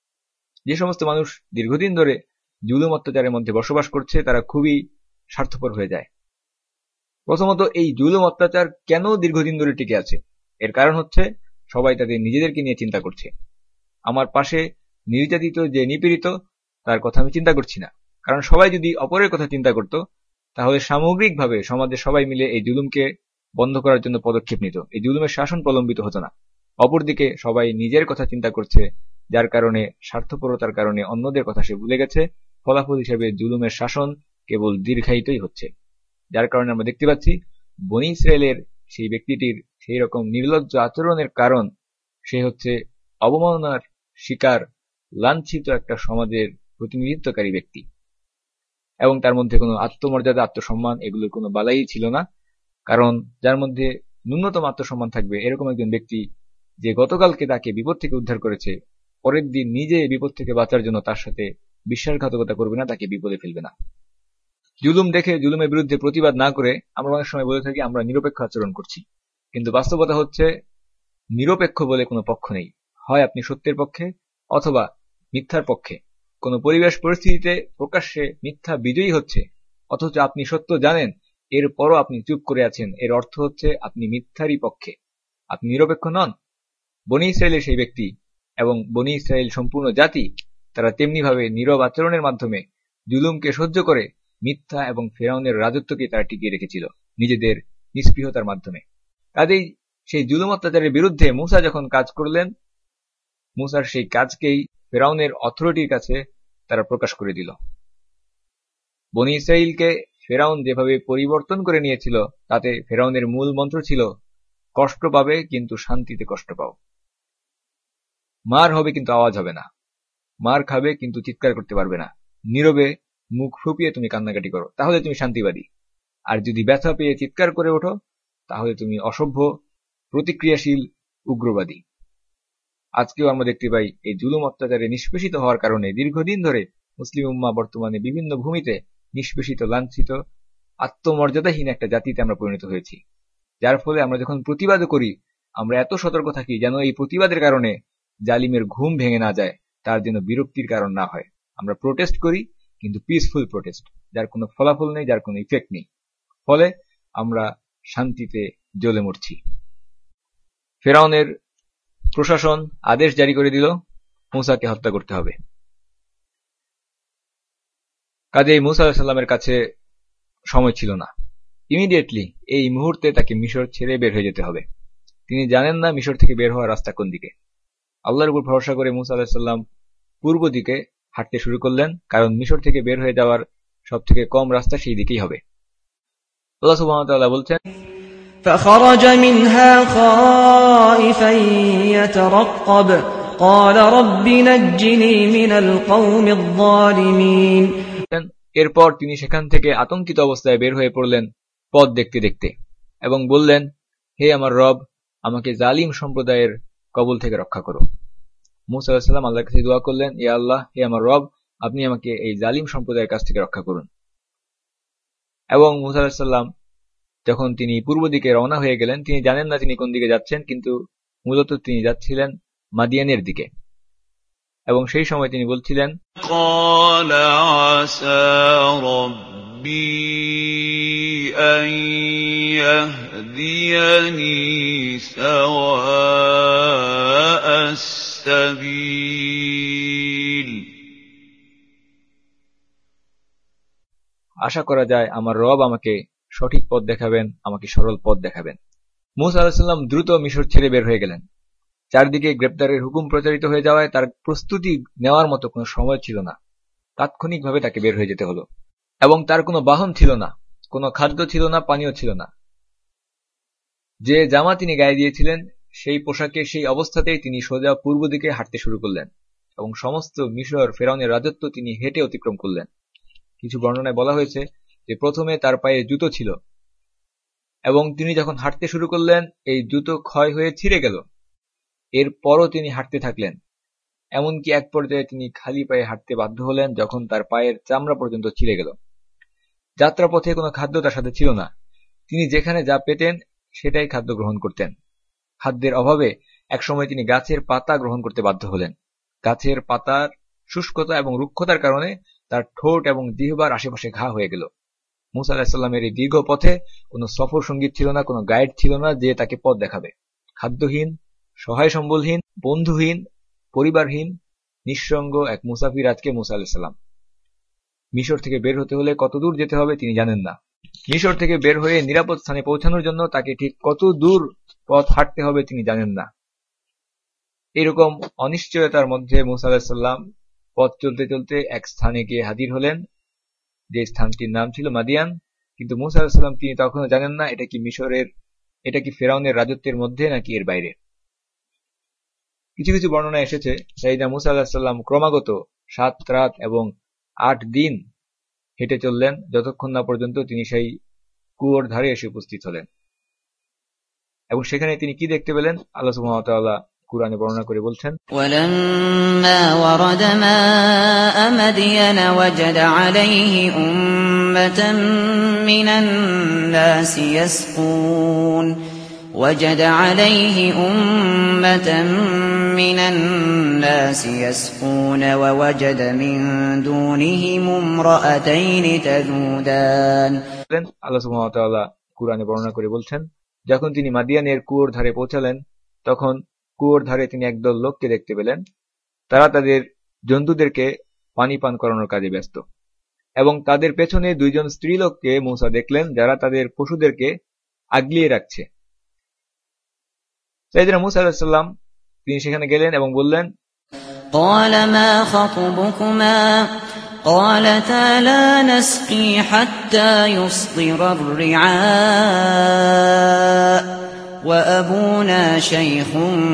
যে সমস্ত মানুষ দীর্ঘদিন ধরে জুলুম অত্যাচারের মধ্যে বসবাস করছে, তারা খুবই স্বার্থপর হয়ে যায়। প্রথমত, এই জুলুম অত্যাচার কেন দীর্ঘদিন ধরে টিকে আছে? এর কারণ হচ্ছে সবাই তাদের নিজেদেরকে নিয়ে চিন্তা করছে। আমার পাশে নির্যাতিত যে নিপীড়িত, তার কথা আমি চিন্তা করছি না। কারণ সবাই যদি অপরের কথা চিন্তা করত, তাহলে সামগ্রিকভাবে সমাজে সবাই মিলে এই জুলুমকে বন্ধ করার জন্য পদক্ষেপ নিত, এই জুলুমের শাসন প্রলম্বিত হতো না। অপরদিকে সবাই নিজের কথা চিন্তা করছে, যার কারণে স্বার্থপরতার কারণে অন্যদের কথা সে ভুলে গেছে। ফলাফল হিসেবে জুলুমের শাসন কেবল দীর্ঘায়িতই হচ্ছে। যার কারণে আমরা দেখতে পাচ্ছি বনী ইসরায়েলের সেই ব্যক্তিটির সেই রকম নির্লজ্জ আচরণের কারণ, সে হচ্ছে অবমাননার শিকার, লাঞ্ছিত একটা সমাজের প্রতিনিধিত্বকারী ব্যক্তি, এবং তার মধ্যে কোনো আত্মমর্যাদা, আত্মসম্মান এগুলোর কোনো বালাই ছিল না। কারণ যার মধ্যে ন্যূনতম আত্মসম্মান থাকবে, এরকম একজন ব্যক্তি যে গতকালকে তাকে বিপদ থেকে উদ্ধার করেছে, পরের দিন নিজে বিপদ থেকে বাঁচার জন্য তার সাথে বিশ্বাসঘাতকতা করবে না, তাকে বিপদে ফেলবে না। জুলুম দেখে জুলুমের বিরুদ্ধে প্রতিবাদ না করে আমরা অনেক সময় বলে থাকি আমরা নিরপেক্ষ আচরণ করছি, কিন্তু বাস্তবতা হচ্ছে নিরপেক্ষ বলে কোনো পক্ষ নেই। হয় আপনি সত্যের পক্ষে অথবা মিথ্যার পক্ষে। কোনো পরিবেশ পরিস্থিতিতে প্রকাশ্যে মিথ্যা বিজয়ী হচ্ছে, অথচ আপনি সত্য জানেন, এরপরও আপনি চুপ করে আছেন, এর অর্থ হচ্ছে আপনি মিথ্যারই পক্ষে, আপনি নিরপেক্ষ নন। বনী ইসরায়েলের সেই ব্যক্তি এবং বনী ইসরায়েল সম্পূর্ণ জাতি, তারা তেমনিভাবে নীরব আচরণের মাধ্যমে জুলুমকে সহ্য করে মিথ্যা এবং ফেরাউনের রাজত্বকে তারা টিকিয়ে রেখেছিল নিজেদের নিষ্পৃহতার মাধ্যমে। কাজেই সেই জুলুম অত্যাচারের বিরুদ্ধে মুসা যখন কাজ করলেন, মুসার সেই কাজকেই ফেরাউনের অথরিটির কাছে তারা প্রকাশ করে দিল। বনী ইসরায়েলকে ফেরাউন যেভাবে পরিবর্তন করে নিয়েছিল, তাতে ফেরাউনের মূল মন্ত্র ছিল কষ্ট পাবে কিন্তু শান্তিতে কষ্ট পাও। মার হবে কিন্তু আওয়াজ হবে না, মার খাবে কিন্তু চিৎকার করতে পারবে না, নীরবে মুখ ফুপিয়ে তুমি কান্নাকাটি করো, তাহলে তুমি শান্তিবাদী। আর যদি ব্যথা পেয়ে চিৎকার করে ওঠো, তাহলে তুমি অসভ্য, প্রতিক্রিয়াশীল, উগ্রবাদী। আজকেও আমরা দেখতে পাই এই জুলুম অত্যাচারে নিষ্পেষিত হওয়ার কারণে দীর্ঘদিন ধরে মুসলিম উম্মাহ বর্তমানে বিভিন্ন ভূমিতে নিষ্পেষিত, লাঞ্ছিত, আত্মমর্যাদাহীন একটা জাতিতে আমরা পরিণত হয়েছি। যার ফলে আমরা যখন প্রতিবাদ করি, আমরা এত সতর্ক থাকি যেন এই প্রতিবাদের কারণে জালিমের ঘুম ভেঙে না যায়, তার যেন বিরক্তির কারণ না হয়। আমরা প্রোটেস্ট করি, কিন্তু পিসফুল প্রোটেস্ট, যার কোনো ফলাফল নেই, যার কোনো ইফেক্ট নেই। ফলে আমরা শান্তিতে জ্বলে মরছি। ফেরাউনের প্রশাসন আদেশ জারি করে দিল মুসাকে হত্যা করতে হবে। কাজেই মুসা আলাইহিস সালামের কাছে সময় ছিল না। ইমিডিয়েটলি এই মুহূর্তে তাকে মিশর ছেড়ে বের হয়ে যেতে হবে। তিনি জানেন না মিশর থেকে বের হওয়ার রাস্তা কোন দিকে। আল্লাহর উপর ভরসা করে মুসা আলাইহিস সালাম পূর্ব দিকে হাঁটতে শুরু করলেন, কারণ মিশর থেকে বের হয়ে যাওয়ার সব থেকে কম রাস্তা সেই দিকেই হবে। আল্লাহ সুবহানাহু ওয়া তাআলা বলছেন, فخرج منها خائفا يترقب قال رب نجني من القوم الظالمين। এরপর তিনি সেখান থেকে আতঙ্কিত অবস্থায় বের হয়ে পড়লেন পথ দেখতে দেখতে এবং বললেন, হে আমার রব, আমাকে জালিম সম্প্রদায়ের কবল থেকে রক্ষা করো। মূসা আলাইহিস সালাম আল্লাহর কাছে দোয়া করলেন, ইয়া আল্লাহ, হে আমার রব, আপনি আমাকে এই জালিম সম্প্রদায়ের কাছ থেকে রক্ষা করুন। এবং মূসা আলাইহিস সালাম যখন তিনি পূর্ব দিকে রওনা হয়ে গেলেন, তিনি জানেন না তিনি কোন দিকে যাচ্ছেন, কিন্তু মূলত তিনি যাচ্ছিলেন মাদিয়ানের দিকে। এবং সেই সময় তিনি বলছিলেন, قال عسى ربي أن يهديني سواء السبيل আশা করা যায় আমার রব আমাকে সঠিক পথ দেখাবেন, আমাকে সরল পথ দেখাবেন। মূসা আলাইহিস সালাম দ্রুত মিশর ছেড়ে বের হয়ে গেলেন। চারদিকে গ্রেপ্তারের হুকুম প্রচারিত হয়ে যাওয়ায় তার প্রস্তুতি নেওয়ার মতো কোনো সময় ছিল না। তাৎক্ষণিকভাবে তাকে বের হয়ে যেতে হলো। এবং তার কোনো বাহন ছিল না, কোনো খাদ্য ছিল না, পানীয় ছিল না। যে জামা তিনি গায়ে দিয়েছিলেন সেই পোশাকে সেই অবস্থাতেই তিনি সোজা পূর্ব দিকে হাঁটতে শুরু করলেন এবং সমস্ত মিশর ফেরাউনের রাজত্ব তিনি হেঁটে অতিক্রম করলেন। কিছু বর্ণনায় বলা হয়েছে যে প্রথমে তার পায়ে জুতো ছিল এবং তিনি যখন হাঁটতে শুরু করলেন এই জুতো ক্ষয় হয়ে ছিঁড়ে গেল। এরপরও তিনি হাঁটতে থাকলেন, এমনকি এক পর্যায়ে তিনি খালি পায়ে হাঁটতে বাধ্য হলেন যখন তার পায়ের চামড়া পর্যন্ত ছিঁড়ে গেল। যাত্রাপথে কোনো খাদ্য তার সাথে ছিল না। তিনি যেখানে যা পেতেন সেটাই খাদ্য গ্রহণ করতেন। খাদ্যের অভাবে একসময় তিনি গাছের পাতা গ্রহণ করতে বাধ্য হলেন। গাছের পাতার শুষ্কতা এবং রুক্ষতার কারণে তার ঠোঁট এবং জিহ্বার আশেপাশে ঘা হয়ে গেল। মূসা আলাইহিস সালামের এই দীর্ঘ পথে কোনো সফর সঙ্গী ছিল না, কোনো গাইড ছিল না যে তাকে পথ দেখাবে। খাদ্যহীন, সহায় সম্বলহীন, বন্ধুহীন, পরিবারহীন, নিঃসঙ্গ এক মুসাফির আজকে মূসা আলাইহিস সালাম। মিশর থেকে বের হতে হলে কত দূর যেতে হবে তিনি জানেন না। মিশর থেকে বের হয়ে নিরাপদ স্থানে পৌঁছানোর জন্য তাকে ঠিক কত দূর পথ হাঁটতে হবে তিনি জানেন না। এরকম অনিশ্চয়তার মধ্যে মূসা আলাইহিস সালাম পথ চলতে চলতে এক স্থানে গিয়ে হাজির হলেন, যে স্থানটির নাম ছিল মাদিয়ান। কিন্তু মূসা আলাইহিস সালাম তিনি তখনও জানেন না এটা কি ফেরাউনের রাজত্বের মধ্যে নাকি এর বাইরে। কিছু কিছু বর্ণনায় এসেছে সাইয়েদনা মূসা আলাইহিস সালাম ক্রমাগত 7 রাত এবং 8 দিন হেঁটে চললেন যতক্ষণ না পর্যন্ত তিনি সেই কুয়োর ধারে এসে উপস্থিত হলেন। এবং সেখানে তিনি কি দেখতে পেলেন আল্লাহ সুবহানাহু ওয়া তাআলা কুরআনে বর্ণনা করে বলছেন, ওয়ালাম্মা ওয়ারাদা মা'a মাদিয়ান ওয়াজাদা আলাইহি উম্মাতান মিনান নাসি ইয়াসকুন وجد عليه أمة من الناس يسقون ووجد من دونهم امرأتين تذودان আল্লাহ সুবহানাহু ওয়া তাআলা কুরআনে বর্ণনা করে বলছেন, যখন তিনি মাদিয়ানের কুয়োর ধারে পৌঁছালেন তখন কুয়োর ধারে তিনি একদল লোককে দেখতে পেলেন। তারা তাদের জন্তুদেরকে পানি পান করানোর কাজে ব্যস্ত এবং তাদের পেছনে 2 জন স্ত্রীলোককে মূসা দেখলেন যারা তাদের পশুদেরকে আগলিয়ে রাখছে। সাইয়েদনা মূসা আলাইহিস সালাম তিনি সেখানে গেলেন এবং বললেন, قال ما خطبكما قالتا لا نسقي حتى يصدر الرعاء وأبونا شيخ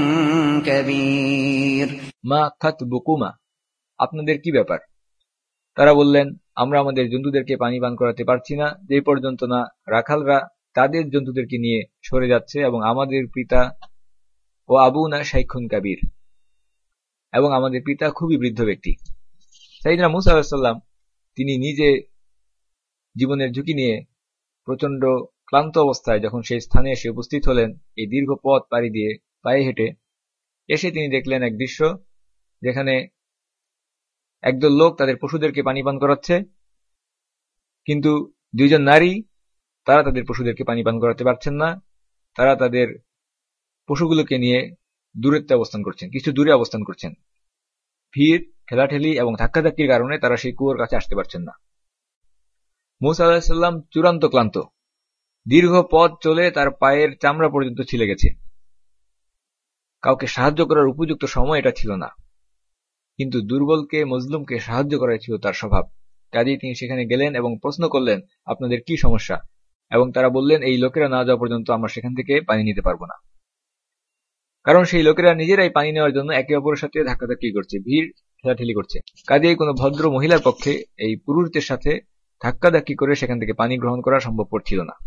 كبير মা খাতবুকুমা, আপনাদের কি ব্যাপার? তারা বললেন, আমরা আমাদের জন্তুদেরকে পানি পান করাতে পারছি না যে পর্যন্ত না রাখালরা তাদের জন্তুদেরকে নিয়ে সরে যাচ্ছে এবং আমাদের পিতা ও আবুনা শাইখুন কাবীর, এবং আমাদের পিতা খুবই বৃদ্ধ ব্যক্তি। সাইয়েদনা মূসা আলাইহিস সালাম তিনি নিজে জীবনের ঝুঁকি নিয়ে প্রচন্ড ক্লান্ত অবস্থায় যখন সেই স্থানে এসে উপস্থিত হলেন, এই দীর্ঘ পথ পাড়ি দিয়ে পায়ে হেঁটে এসে তিনি দেখলেন এক দৃশ্য যেখানে একদল লোক তাদের পশুদেরকে পানি পান করাচ্ছে, কিন্তু 2 জন নারী তারা তাদের পশুদেরকে পানি পান করাতে পারছেন না। তারা তাদের পশুগুলোকে নিয়ে দূরত্বে অবস্থান করছেন, কিছু দূরে অবস্থান করছেন। ভিড়, ঠেলাঠেলি এবং ধাক্কাধাক্কির কারণে তারা সেই কুয়োর কাছে আসতে পারছেন না। মূসা আলাইহিস সালাম চূড়ান্ত ক্লান্ত। দীর্ঘ পথ চলে তার পায়ের চামড়া পর্যন্ত ছিলে গেছে। কাউকে সাহায্য করার উপযুক্ত সময় এটা ছিল না, কিন্তু দুর্বলকে মজলুমকে সাহায্য করাই ছিল তার স্বভাব। কাজেই তিনি সেখানে গেলেন এবং প্রশ্ন করলেন, আপনাদের কি সমস্যা? এবং তারা বললেন, এই লোকেরা না যাওয়া পর্যন্ত আমরা সেখান থেকে পানি নিতে পারবো না। কারণ সেই লোকেরা নিজেরাই পানি নেওয়ার জন্য একে অপরের সাথে ধাক্কাধাক্কি করছে, ভিড় ঠেলাঠেলি করছে। কাজেই কোনো ভদ্র মহিলার পক্ষে এই পুরুষদের সাথে ধাক্কাধাক্কি করে সেখান থেকে পানি গ্রহণ করা সম্ভবপর ছিল না।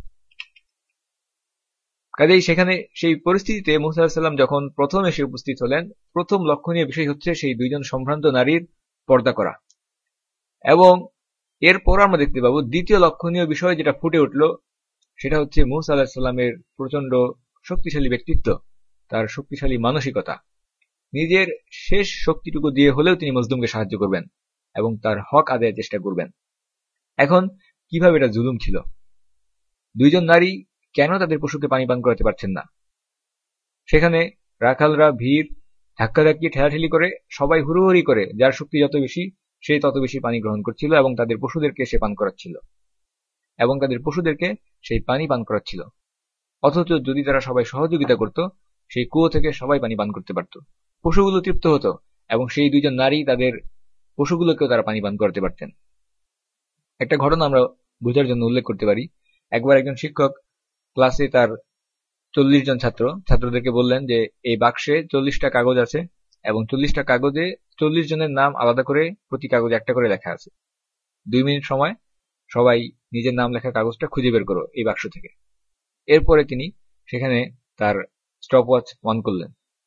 কাজেই সেখানে সেই পরিস্থিতিতে মুসা আলাইহিস সালাম যখন প্রথম এসে উপস্থিত হলেন, প্রথম লক্ষণীয় বিষয় হচ্ছে সেই দুইজন সম্ভ্রান্ত নারীর পর্দা করা। এবং এরপর আমরা দেখতে পাবো দ্বিতীয় লক্ষণীয় বিষয় যেটা ফুটে উঠল, সেটা হচ্ছে মুসা আলাইহিস সালামের প্রচন্ড শক্তিশালী ব্যক্তিত্ব, তার শক্তিশালী মানসিকতা। নিজের শেষ শক্তিটুকু দিয়ে হলেও তিনি মজলুমকে সাহায্য করবেন এবং তার হক আদায়ের চেষ্টা করবেন। এখন কিভাবে এটা জুলুম ছিল? দুইজন নারী কেন তাদের পশুকে পানি পান করাতে পারছেন না? সেখানে রাখালরা ভিড়, ধাক্কাধাক্কি, ঠেলাঠেলি করে, সবাই হুড়োহুড়ি করে, যার শক্তি যত বেশি সে তত বেশি পানি গ্রহণ করছিল এবং তাদের পশুদেরকে সে পান করাচ্ছিল এবং তাদের পশুদেরকে সেই পানি পান করাচ্ছিল। অথচ যদি তারা সবাই সহযোগিতা করত, সেই কুয়ো থেকে সবাই পানি পান করতে পারত, পশুগুলো তৃপ্ত হতো এবং সেই দুইজন নারী তাদের পশুগুলোকেও তারা পানি পান করতে পারতেন। একটা ঘটনা আমরা বোঝার জন্য উল্লেখ করতে পারি। একবার একজন শিক্ষক ক্লাসে তার 40 জন ছাত্রদেরকে বললেন যে এই বাক্সে 40টা কাগজ আছে এবং 40টা কাগজে 40 জনের নাম আলাদা করে প্রতি কাগজে একটা করে লেখা আছে। 2 মিনিট সময়, সবাই নিজের নাম লেখা কাগজটা খুঁজে বের করো এই বাক্স থেকে। এরপরে তিনি সেখানে তার স্টপওয়াচ অন করলেন।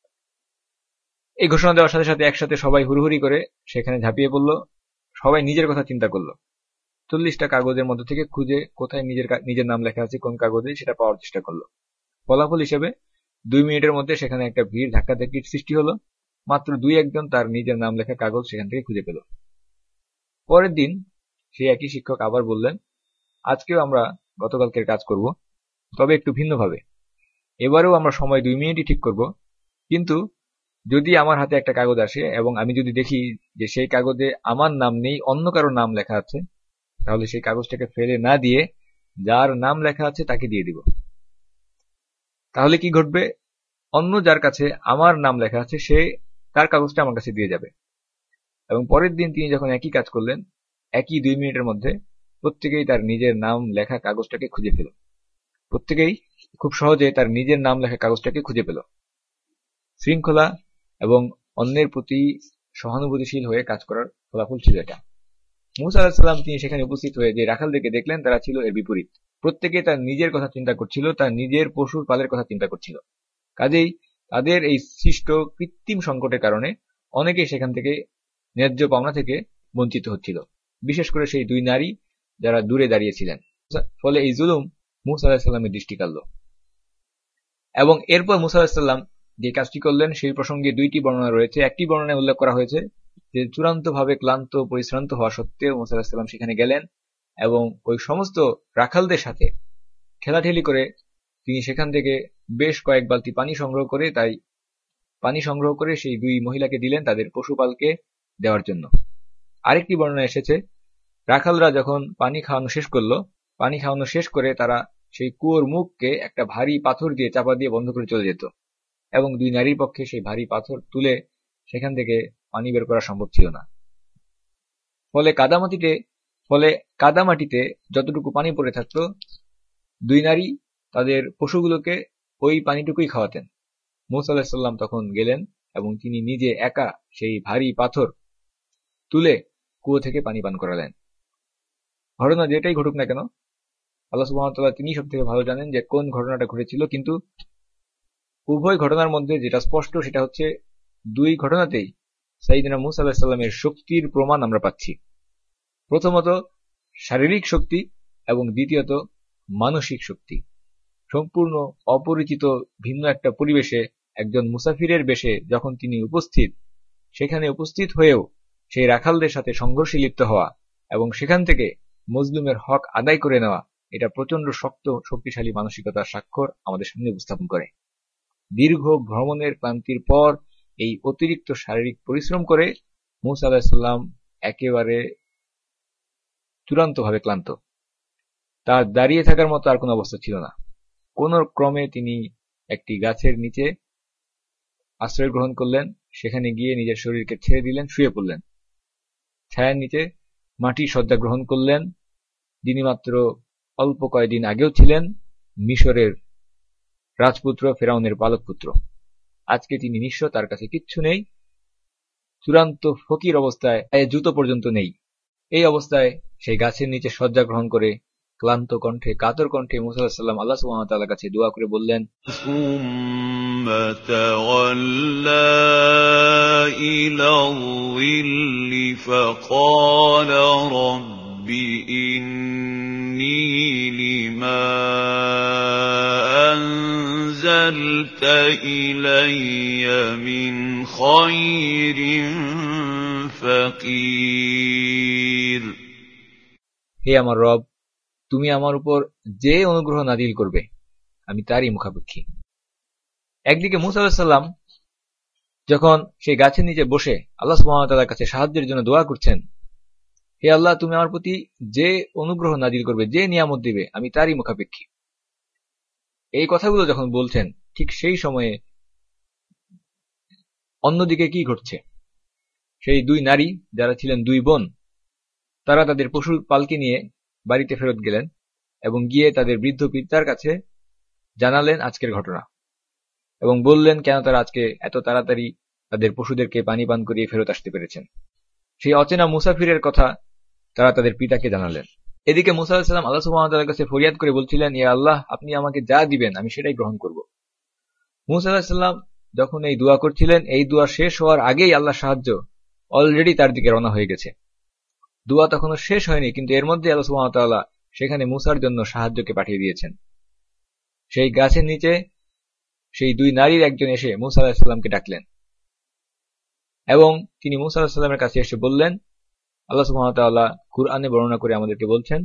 এই ঘোষণা দেওয়ার সাথে সাথে একসাথে সবাই হুড়হুড়ি করে সেখানে ঝাঁপিয়ে পড়ল। সবাই নিজের কথা চিন্তা করলো, 40টা কাগজের মধ্যে থেকে খুঁজে কোথায় নিজের নাম লেখা আছে কোন কাগজে সেটা পাওয়ার চেষ্টা করলো। ফলাফল হিসেবে 2 মিনিটের মধ্যে সেখানে একটা ভিড়, ধাক্কাধাক্কির সৃষ্টি হলো। মাত্র 2-1 জন তার নিজের নাম লেখা কাগজ সেখান থেকে খুঁজে পেল। পরের দিন সেই একই শিক্ষক আবার বললেন, আজকেও আমরা গতকালকের কাজ করব, তবে একটু ভিন্নভাবে। এবারেও আমরা সময় 2 মিনিটই ঠিক করব, কিন্তু যদি আমার হাতে একটা কাগজ আসে এবং আমি যদি দেখি যে সেই কাগজে আমার নাম নেই, অন্য কারোর নাম লেখা আছে, তাহলে সেই কাগজটাকে ফেলে না দিয়ে যার নাম লেখা আছে তাকে দিয়ে দিব। তাহলে কি ঘটবে? অন্য যার কাছে আমার নাম লেখা আছে সে তার কাগজটা আমার কাছে দিয়ে যাবে। এবং পরের দিন তিনি যখন একই কাজ করলেন, একই 2 মিনিটের মধ্যে প্রত্যেকেই তার নিজের নাম লেখা কাগজটাকে খুঁজে পেল। প্রত্যেকেই খুব সহজে তার নিজের নাম লেখা কাগজটাকে খুঁজে পেল। শৃঙ্খলা এবং অন্যের প্রতি সহানুভূতিশীল হয়ে কাজ করার ফলাফল ছিল এটা। মুসা আলাইহিস সালাম তিনি সেখানে উপস্থিত হয়ে যে রাখালদেরকে দেখলেন, তারা ছিল এর বিপরীত। প্রত্যেকে তার নিজের কথা চিন্তা করছিল, তার নিজের পশুর পালের কথা চিন্তা করছিল। কাজেই তাদের এই সৃষ্ট কৃত্রিম সংকটের কারণে অনেকেই সেখান থেকে ন্যায্য পাওনা থেকে বঞ্চিত হচ্ছিল, বিশেষ করে সেই 2 নারী যারা দূরে দাঁড়িয়েছিলেন। ফলে এই জুলুম মুসা আলাইহিস সালামের দৃষ্টি কাড়ল। এবং এরপর মুসা আলাইহিস সালাম যে কাজটি করলেন সেই প্রসঙ্গে 2টি বর্ণনা রয়েছে। একটি বর্ণনায় উল্লেখ করা হয়েছে যে চূড়ান্তভাবে ক্লান্ত পরিশ্রান্ত হওয়া সত্ত্বেও মুসা আলাইহিস সালাম সেখানে গেলেন এবং ওই সমস্ত রাখালদের সাথে ঠেলাঠেলি করে তিনি সেখান থেকে বেশ কয়েক বালতি পানি সংগ্রহ করে সেই 2 মহিলাকে দিলেন তাদের পশুপালকে দেওয়ার জন্য। আরেকটি বর্ণনা এসেছে, রাখালরা যখন পানি খাওয়ানো শেষ করে তারা সেই কুয়োর মুখকে একটা ভারী পাথর দিয়ে চাপা দিয়ে বন্ধ করে চলে যেত এবং 2 নারীর পক্ষে সেই ভারী পাথর তুলে সেখান থেকে পানি বের করা সম্ভব ছিল না। ফলে কাদামাটিতে যতটুকু পানি পড়ে থাকতো 2 নারী তাদের পশুগুলোকে ওই পানিটুকুই খাওয়াতেন। মুসা আলাইহিস সালাম তখন গেলেন এবং তিনি নিজে একা সেই ভারী পাথর তুলে কুয়ো থেকে পানি পান করালেন। ঘটনা যেটাই ঘটুক না কেন, আল্লাহ সুবহানাহু ওয়া তাআলা তিনি সবথেকে ভালো জানেন যে কোন ঘটনাটা ঘটেছিল, কিন্তু উভয় ঘটনার মধ্যে যেটা স্পষ্ট সেটা হচ্ছে 2 ঘটনাতেই সাইয়েদনা মুসা আলাইহিস সালামের শক্তির প্রমাণ আমরা পাচ্ছি। প্রথমত শারীরিক শক্তি এবং দ্বিতীয়ত মানসিক শক্তি। সম্পূর্ণ অপরিচিত ভিন্ন একটা পরিবেশে একজন মুসাফিরের বেশে যখন তিনি উপস্থিত, সেখানে উপস্থিত হয়েও সেই রাখালদের সাথে সংঘর্ষে লিপ্ত হওয়া এবং সেখান থেকে মজলুমের হক আদায় করে নেওয়া, এটা প্রচন্ড শক্তিশালী মানসিকতার স্বাক্ষর আমাদের সামনে উপস্থাপন করে। দীর্ঘ ভ্রমণের ক্লান্তির পর এই অতিরিক্ত শারীরিক পরিশ্রম করে মুসা আলাইহিস সালাম একেবারে চূড়ান্তভাবে ক্লান্ত। তার দাঁড়িয়ে থাকার মতো আর কোনো অবস্থা ছিল না। কোন ক্রমে তিনি একটি গাছের নিচে আশ্রয় গ্রহণ করলেন, সেখানে গিয়ে নিজের শরীরকে ছেড়ে দিলেন, শুয়ে পড়লেন। ছায়ার নিচে মাটির শয্যা গ্রহণ করলেন। যিনি মাত্র অল্প কয়েকদিন আগেও ছিলেন মিশরের রাজপুত্র, ফেরাউনের পালক পুত্র। আজকে তিনি নিঃস্ব, তার কাছে কিচ্ছু নেই, চূড়ান্ত ফকির অবস্থায়, জুতো পর্যন্ত নেই। এই অবস্থায় সেই গাছের নিচে শয্যা গ্রহণ করে ক্লান্ত কণ্ঠে কাতর কণ্ঠে মুসা আলাইহিস সালাম আল্লাহ সুবহানাহু ওয়া তাআলার কাছে দোয়া করে বললেন, ثم تولى إلى الظل فقال رب إني لما أنزلت إلي من خير فقير। হে আমার রব, তুমি আমার উপর যে অনুগ্রহ নাজিল করবে আমি তারই মুখাপেক্ষী। একদিকে মুসা আলাইহিস সালাম যখন সেই গাছের নিচে বসে আল্লাহ সুবহানাহু ওয়া তাআলার কাছে সাহায্যের জন্য দোয়া করছেন, হে আল্লাহ, তুমি আমার প্রতি যে অনুগ্রহ নাজিল করবে, যে নিয়ামত দিবে আমি তারই মুখাপেক্ষী। এই কথাগুলো যখন বলছেন, ঠিক সেই সময়ে অন্যদিকে কি ঘটছে? সেই দুই নারী যারা ছিলেন দুই বোন, তারা তাদের পশুর পালকি নিয়ে বাড়িতে ফেরত গেলেন এবং গিয়ে তাদের বৃদ্ধ পিতার কাছে জানালেন আজকের ঘটনা এবং বললেন কেন তারা আজকে এত তাড়াতাড়ি তাদের পশুদেরকে পানি পান করিয়ে ফেরত আসতে পেরেছেন। সেই অচেনা মুসাফিরের কথা তারা তাদের পিতাকে জানালেন। এদিকে মুসা আলাইহিস সালাম আল্লাহ সুবহানাহু ওয়া তাআলার কাছে ফরিয়াদ করে বলছিলেন, ইয়া আল্লাহ, আপনি আমাকে যা দিবেন আমি সেটাই গ্রহণ করব। মুসা আলাইহিস সালাম যখন এই দোয়া করছিলেন, এই দোয়া শেষ হওয়ার আগেই আল্লাহর সাহায্য অলরেডি তার দিকে রওনা হয়ে গেছে। দোয়া তখনও শেষ হয়নি, কিন্তু এর মধ্যে আল্লাহ সুবহানাহু ওয়া তাআলা সেখানে মুসার জন্য সাহায্যকে পাঠিয়ে দিয়েছেন। সেই গাছের নিচে সেই দুই নারীর একজন এসে মুসা আলাইহিস সালামকে ডাকলেন এবং তিনি মুসা আলাইহিস সালামের কাছে এসে বললেন, আল্লাহ সুবহানাহু ওয়া তাআলা কুরআনে বর্ণনা করে আমাদেরকে বলছেন,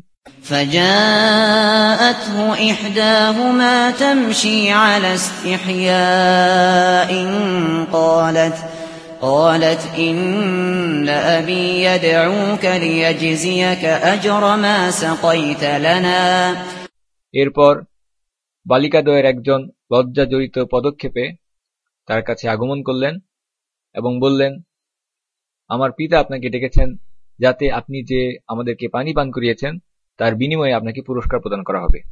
فجاءته إحداهما تمشي على استحياء قالت إن أبي يدعوك ليجزيك أجر ما سقيت لنا। এরপর বালিকাদ্বয়ের একজন লজ্জা জড়িত পদক্ষেপে তার কাছে আগমন করলেন এবং বললেন, আমার পিতা আপনাকে ডেকেছেন যাতে আপনি যে আমাদেরকে পানি পান করিয়েছেন তার বিনিময়ে আপনাকে পুরস্কার প্রদান করা হবে।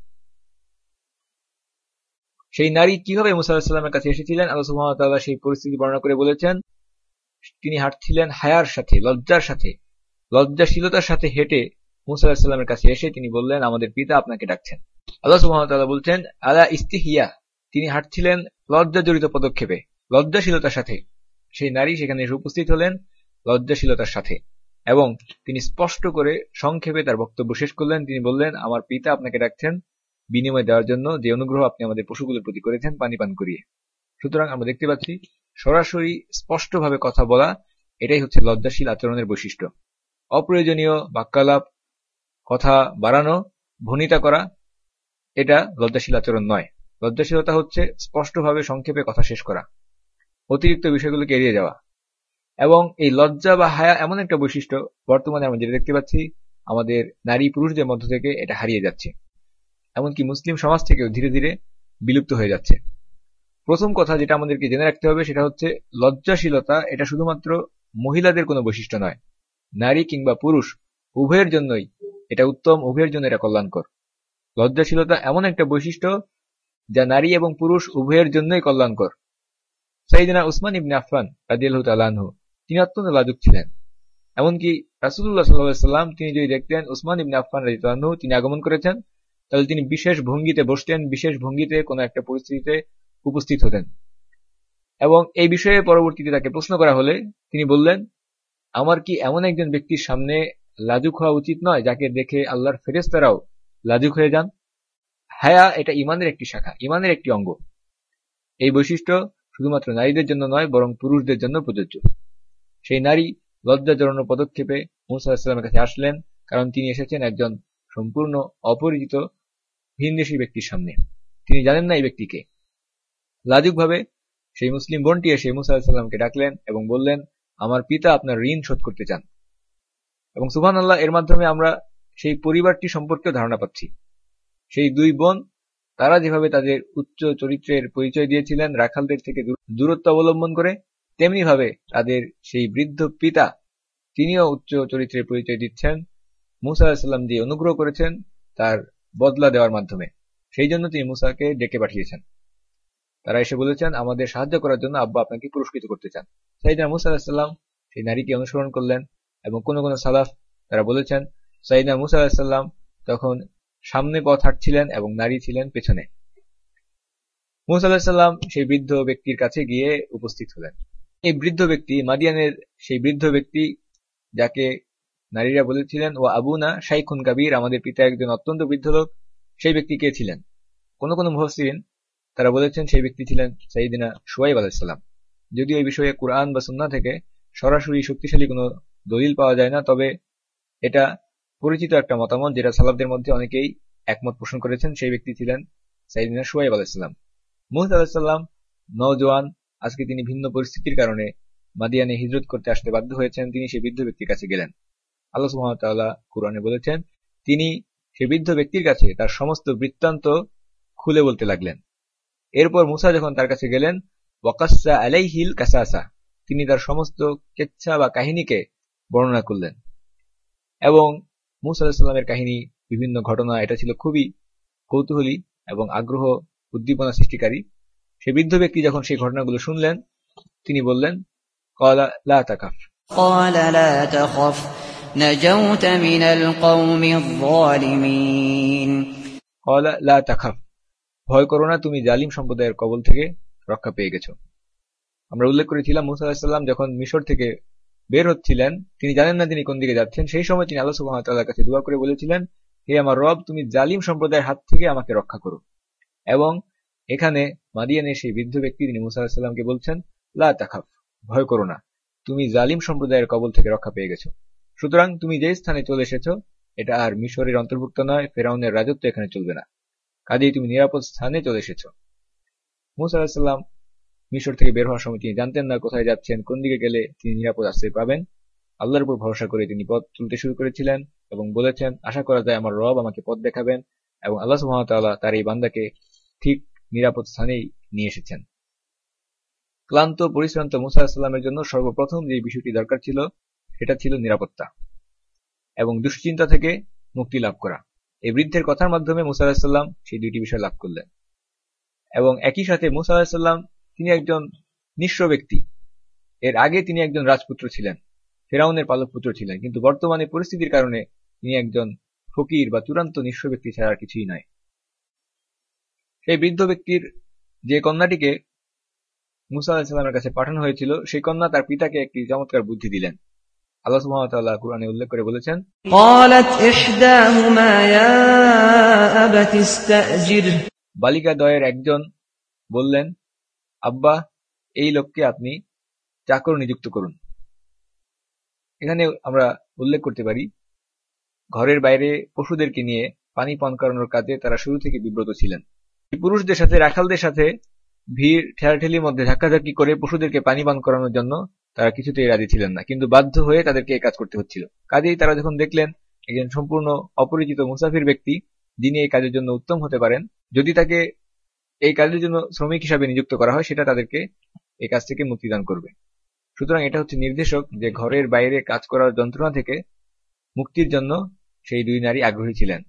সেই নারী কিভাবে মুসা আলাইহিস সালামের কাছে এসেছিলেন আল্লাহ সুবহানাহু ওয়া তাআলা সেই পরিস্থিতি বর্ণনা করে বলেছেন, তিনি হাঁটছিলেন হায়ার সাথে, লজ্জার সাথে, লজ্জাশীলতার সাথে হেঁটে মুসা আলাইহিস সালামের কাছে এসে তিনি বললেন, আমাদের পিতা আপনাকে ডাকছেন। আল্লাহ সুবহানাহু ওয়া তাআলা বলছেন, আলা ইস্তিহিয়া, তিনি হাঁটছিলেন লজ্জা জড়িত পদক্ষেপে, লজ্জাশীলতার সাথে। সেই নারী সেখানে এসে উপস্থিত হলেন লজ্জাশীলতার সাথে এবং তিনি স্পষ্ট করে সংক্ষেপে তার বক্তব্য শেষ করলেন। তিনি বললেন, আমার পিতা আপনাকে ডাকছেন বিনিময় দেওয়ার জন্য যে অনুগ্রহ আপনি আমাদের পশুগুলোর প্রতি করেছেন পানি পান করিয়ে। সুতরাং আমরা দেখতে পাচ্ছি সরাসরি স্পষ্টভাবে কথা বলা, এটাই হচ্ছে লজ্জাশীল আচরণের বৈশিষ্ট্য। অপ্রয়োজনীয় বাক্যালাপ, কথা বাড়ানো, ভনিতা করা, এটা লজ্জাশীল আচরণ নয়। লজ্জাশীলতা হচ্ছে স্পষ্টভাবে সংক্ষেপে কথা শেষ করা, অতিরিক্ত বিষয়গুলোকে এড়িয়ে যাওয়া। এবং এই লজ্জা বা হায়া এমন একটা বৈশিষ্ট্য বর্তমানে আমরা যেটা দেখতে পাচ্ছি আমাদের নারী পুরুষদের মধ্য থেকে এটা হারিয়ে যাচ্ছে, এমনকি মুসলিম সমাজ থেকেও ধীরে ধীরে বিলুপ্ত হয়ে যাচ্ছে। প্রথম কথা যেটা আমাদেরকে জেনে রাখতে হবে সেটা হচ্ছে লজ্জাশীলতা এটা শুধুমাত্র মহিলাদের কোনো বৈশিষ্ট্য নয়, নারী কিংবা পুরুষ উভয়ের জন্যই এটা উত্তম, উভয়ের জন্য এটা কল্যাণকর। লজ্জাশীলতা এমন একটা বৈশিষ্ট্য যা নারী এবং পুরুষ উভয়ের জন্যই কল্যাণকর। সাইয়েদনা উসমান ইবনে আফফান রাদিয়াল্লাহু তাআলা আনহু তিনি অত্যন্ত লাজুক ছিলেন। এমনকি রাসূলুল্লাহ সাল্লাল্লাহু আলাইহি ওয়াসাল্লাম তিনি যদি দেখতেন উসমান ইবনে আফফান রাদিয়াল্লাহু আনহু তিনি আগমন করেছেন, তাহলে তিনি বিশেষ ভঙ্গিতে বসতেন, বিশেষ ভঙ্গিতে কোনো একটা পরিস্থিতিতে উপস্থিত হতেন। এবং এই বিষয়ে পরবর্তীতে তাকে প্রশ্ন করা হলে তিনি বললেন, আমার কি এমন একজন ব্যক্তির সামনে লাজুক হওয়া উচিত নয় যাকে দেখে আল্লাহর ফেরেশতারাও লাজুক হয়ে যান? হায়া এটা ঈমানের একটি শাখা, ঈমানের একটি অঙ্গ। এই বৈশিষ্ট্য শুধুমাত্র নারীদের জন্য নয় বরং পুরুষদের জন্য প্রযোজ্য। সেই নারী লজ্জাজনক পদক্ষেপে মুসা আলাইহিস সালামের কাছে আসলেন, কারণ তিনি এসেছেন একজন সম্পূর্ণ অপরিচিত ভিনদেশী ব্যক্তির সামনে। তিনি জানেন না এই ব্যক্তিকে। লাজুকভাবে সেই মুসলিম বোনটি এসে মুসা আলাইহিস সালামকে ডাকলেন এবং বললেন, আমার পিতা আপনার ঋণ শোধ করতে চান। এবং সুবহানাল্লাহ, এর মাধ্যমে আমরা সেই পরিবারটি সম্পর্কেও ধারণা পাচ্ছি। সেই দুই বোন তারা যেভাবে তাদের উচ্চ চরিত্রের পরিচয় দিয়েছিলেন রাখালদের থেকে দূরত্ব অবলম্বন করে, তেমনি ভাবে তাদের সেই বৃদ্ধ পিতা তিনিও উচ্চ চরিত্রের পরিচয় দিচ্ছেন মুসা আলাইহিস সালাম যে অনুগ্রহ করেছেন তার বদলা দেওয়ার মাধ্যমে। সেই জন্য তিনি মুসাকে ডেকে পাঠিয়েছেন। তারা এসে বলেছেন, আমাদের সাহায্য করার জন্য আব্বা আপনাকে পুরস্কৃত করতে চান। সাইয়েদনা মুসা আলাইহিস সালাম সেই নারীকে অনুসরণ করলেন এবং কোন কোন সালাফ তারা বলেছেন সাইয়েদনা মুসা আলাইহিস সালাম তখন সামনে পথ হাঁটছিলেন এবং নারী ছিলেন পেছনে। মুসা আলাইহিস সালাম সেই বৃদ্ধ ব্যক্তির কাছে গিয়ে উপস্থিত হলেন। এই বৃদ্ধ ব্যক্তি মাদিয়ানের সেই বৃদ্ধ ব্যক্তি যাকে নারীরা বলেছিলেন ও আবুনা শাইখুন কাবীর, আমাদের পিতা একজন অত্যন্ত বৃদ্ধ লোক, সেই ব্যক্তি কে ছিলেন? কোন কোন মুফাসসিরিন তারা বলেছেন সেই ব্যক্তি ছিলেন সাইয়েদনা শুআয়ব আলাইহিস সালাম। যদিও এই বিষয়ে কুরআন বা সুন্নাহ থেকে সরাসরি শক্তিশালী কোনো দলিল পাওয়া যায় না, তবে এটা পরিচিত একটা মতামত যেটা সালাফদের মধ্যে অনেকেই একমত পোষণ করেছেন। সেই ব্যক্তি ছিলেন সাইয়েদনা শুআয়ব আলাইহিস সালাম। মুসা আলাইহিস সালাম নওজোয়ান, আজকে তিনি ভিন্ন পরিস্থিতির কারণে মাদিয়ানে হিজরত করতে আসতে বাধ্য হয়েছেন। তিনি সেই বৃদ্ধ ব্যক্তির কাছে গেলেন। আল্লাহ সুবহানাহু ওয়া তাআলা কুরআনে বলেছেন তিনি সেই বৃদ্ধ ব্যক্তির কাছে তার সমস্ত বৃত্তান্ত খুলে বলতে লাগলেন। এরপর মুসা যখন তার কাছে গেলেন, ওয়াকাসসা আলাইহিল কাসাসা, তিনি তার সমস্ত কেচ্ছা বা কাহিনীকে বর্ণনা করলেন। এবং মুসা আলাইহিস সালামের কাহিনী, বিভিন্ন ঘটনা, এটা ছিল খুবই কৌতূহলী এবং আগ্রহ উদ্দীপনা সৃষ্টিকারী। সেই বৃদ্ধ ব্যক্তি যখন সেই ঘটনাগুলো শুনলেন, তিনি বললেন ক্বালা লা তাখাফ, ক্বালা লা তাখাফ নাজাউতা মিনাল কওমিয যালিমিন, ক্বালা লা তাখাফ, ভয় করো না, তুমি জালিম সম্প্রদায়ের কবল থেকে রক্ষা পেয়ে গেছো। আমরা উল্লেখ করেছিলাম মুসা আলাইহিস সালাম যখন মিশর থেকে বের হচ্ছিলেন, তিনি জানেন না তিনি কোন দিকে যাচ্ছেন। সেই সময় তিনি আল্লাহ সুবহানাহু ওয়া তাআলার কাছে দোয়া করে বলেছিলেন, হে আমার রব, তুমি জালিম সম্প্রদায়ের হাত থেকে আমাকে রক্ষা করো। এবং এখানে মাদিয়ানের সেই বৃদ্ধ ব্যক্তি তিনি মুসা আলাইহিস সালামকে বলছেন লা তাখাফ, ভয় করো না, তুমি জালিম সম্প্রদায়ের কবল থেকে রক্ষা পেয়ে গেছো। সুতরাং তুমি যে স্থানে চলে এসেছো এটা আর মিশরের অন্তর্ভুক্ত নয়, ফেরাউনের রাজত্ব এখানে চলবে না, কাজেই তুমি নিরাপদ স্থানে চলে এসেছো। মুসা আলাইহিস সালাম মিশর থেকে বের হওয়ার সময় তিনি জানতেন না কোথায় যাচ্ছেন, কোন দিকে গেলে তিনি নিরাপদ আশ্রয় পাবেন। আল্লাহর উপর ভরসা করে তিনি পথ চলতে শুরু করেছিলেন এবং বলেছেন আশা করা যায় আমার রব আমাকে পথ দেখাবেন। এবং আল্লাহ সুবহানাহু ওয়া তাআলা তার এই বান্দাকে ঠিক নিরাপদ স্থানেই নিয়ে এসেছেন। ক্লান্ত পরিশ্রান্ত মুসা আলাইহিস সালামের জন্য সর্বপ্রথম যে বিষয়টি দরকার ছিল সেটা ছিল নিরাপত্তা এবং দুশ্চিন্তা থেকে মুক্তি লাভ করা। এই বৃদ্ধের কথার মাধ্যমে মুসা আলাইহিস সালাম সেই দুইটি বিষয় লাভ করলেন। এবং একই সাথে মুসা আলাইহিস সালাম তিনি একজন নিঃস্ব ব্যক্তি। এর আগে তিনি একজন রাজপুত্র ছিলেন, ফেরাউনের পালক পুত্র ছিলেন, কিন্তু বর্তমানে পরিস্থিতির কারণে তিনি একজন ফকির বা চূড়ান্ত নিঃস্ব ব্যক্তি ছাড়া আর কিছুই নয়। সেই বৃদ্ধ ব্যক্তির যে কন্যাটিকে মুসা আলাইহিস সালামের কাছে পাঠানো হয়েছিল, সেই কন্যা তার পিতাকে একটি চমৎকার বুদ্ধি দিলেন। আল্লাহ সুবহানাহু ওয়া তাআলা কুরআনে উল্লেখ করে বলেছেন, ক্বালাত ইহদাহুমা ইয়া আবাতি ইসতাজির, বালিকা দ্বয়ের একজন বললেন, আব্বা, এই লোককে আপনি চাকর নিযুক্ত করুন। এখানে আমরা উল্লেখ করতে পারি ঘরের বাইরে পশুদেরকে নিয়ে পানি পান করানোর কাজে তারা শুরু থেকে বিব্রত ছিলেন। পুরুষদের সাথে রাখালদের সাথে ভিড় ঠেলাঠেলির মধ্যে ধাক্কাধাক্কি করে পশুদেরকে পানি পান করানোর জন্য তারা কিছুতেই রাজি ছিলেন না, কিন্তু বাধ্য হয়ে তাদেরকে এই কাজ করতে হচ্ছিল। কাজেই তারা যখন দেখলেন একজন সম্পূর্ণ অপরিচিত মুসাফির ব্যক্তি যিনি এই কাজের জন্য উত্তম হতে পারেন, যদি তাকে এই কাজের জন্য শ্রমিক হিসাবে নিযুক্ত করা হয় সেটা তাদেরকে এই কাজ থেকে মুক্তিদান করবে। সুতরাং এটা হচ্ছে নির্দেশক যে ঘরের বাইরে কাজ করার যন্ত্রণা থেকে মুক্তির জন্য সেই দুই নারী আগ্রহী ছিলেন।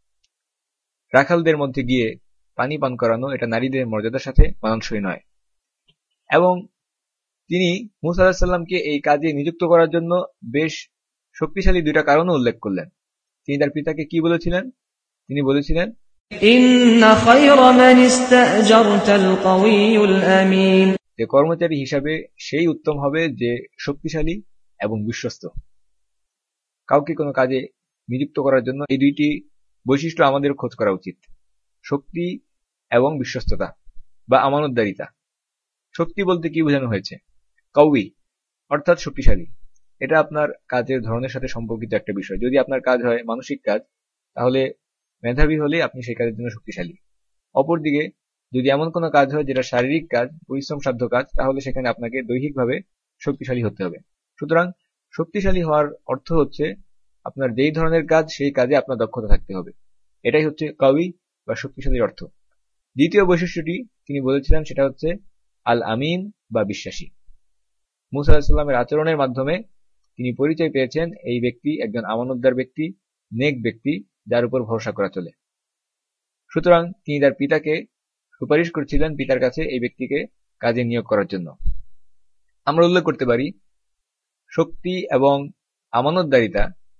রাখালদের মধ্যে গিয়ে পানি পান করানো এটা নারীদের মর্যাদার সাথে মানানসই নয়। এবং তিনি মুসা আলাইহিস সালামকে এই কাজে নিযুক্ত করার জন্য বেশ শক্তিশালী দুইটা কারণও উল্লেখ করলেন। তিনি তার পিতাকে কি বলেছিলেন? তিনি বলেছিলেন, ইন্না খায়রা মান ইসতাজারতাল কাওয়িয়ুল আমিন, যে কর্মচারী হিসাবে সেই উত্তম হবে যে শক্তিশালী এবং বিশ্বস্ত। কাউকে কোনো কাজে নিযুক্ত করার জন্য এই দুইটি বৈশিষ্ট্য আমাদের খোঁজ করা উচিত, শক্তি এবং বিশ্বস্ততা বা আমানতদারিতা। শক্তি বলতে কি বোঝানো হয়েছে? কাউই অর্থাৎ শক্তিশালী। এটা আপনার কাজের ধরনের সাথে সম্পর্কিত একটা বিষয়। যদি আপনার কাজ হয় মানসিক কাজ, তাহলে মেধাবী হলে আপনি সেই কাজের জন্য শক্তিশালী। অপরদিকে যদি এমন কোনো কাজ হয় যেটা শারীরিক কাজ, পরিশ্রম সাধ্য কাজ, তাহলে সেখানে আপনাকে দৈহিকভাবে শক্তিশালী হতে হবে। সুতরাং শক্তিশালী হওয়ার অর্থ হচ্ছে আপনার যেই ধরনের কাজ সেই কাজে আপনার দক্ষতা থাকতে হবে। এটাই হচ্ছে কাউই বা শক্তিশালীর অর্থ। দ্বিতীয় বৈশিষ্ট্যটি তিনি বলেছিলেন সেটা হচ্ছে আল আমিন বা বিশ্বাসী। মুসা আলাইহিস সালামের আচরণের মাধ্যমে তিনি পরিচয় পেয়েছেন এই ব্যক্তি একজন আমানতদার ব্যক্তি, নেক ব্যক্তি, যার উপর ভরসা করা চলে। সুতরাং তিনি তার পিতাকে সুপারিশ করছিলেন পিতার কাছে এই ব্যক্তিকে কাজে নিয়োগ করার জন্য। আমরা উল্লেখ করতে পারি শক্তি এবং আমানতদারিতা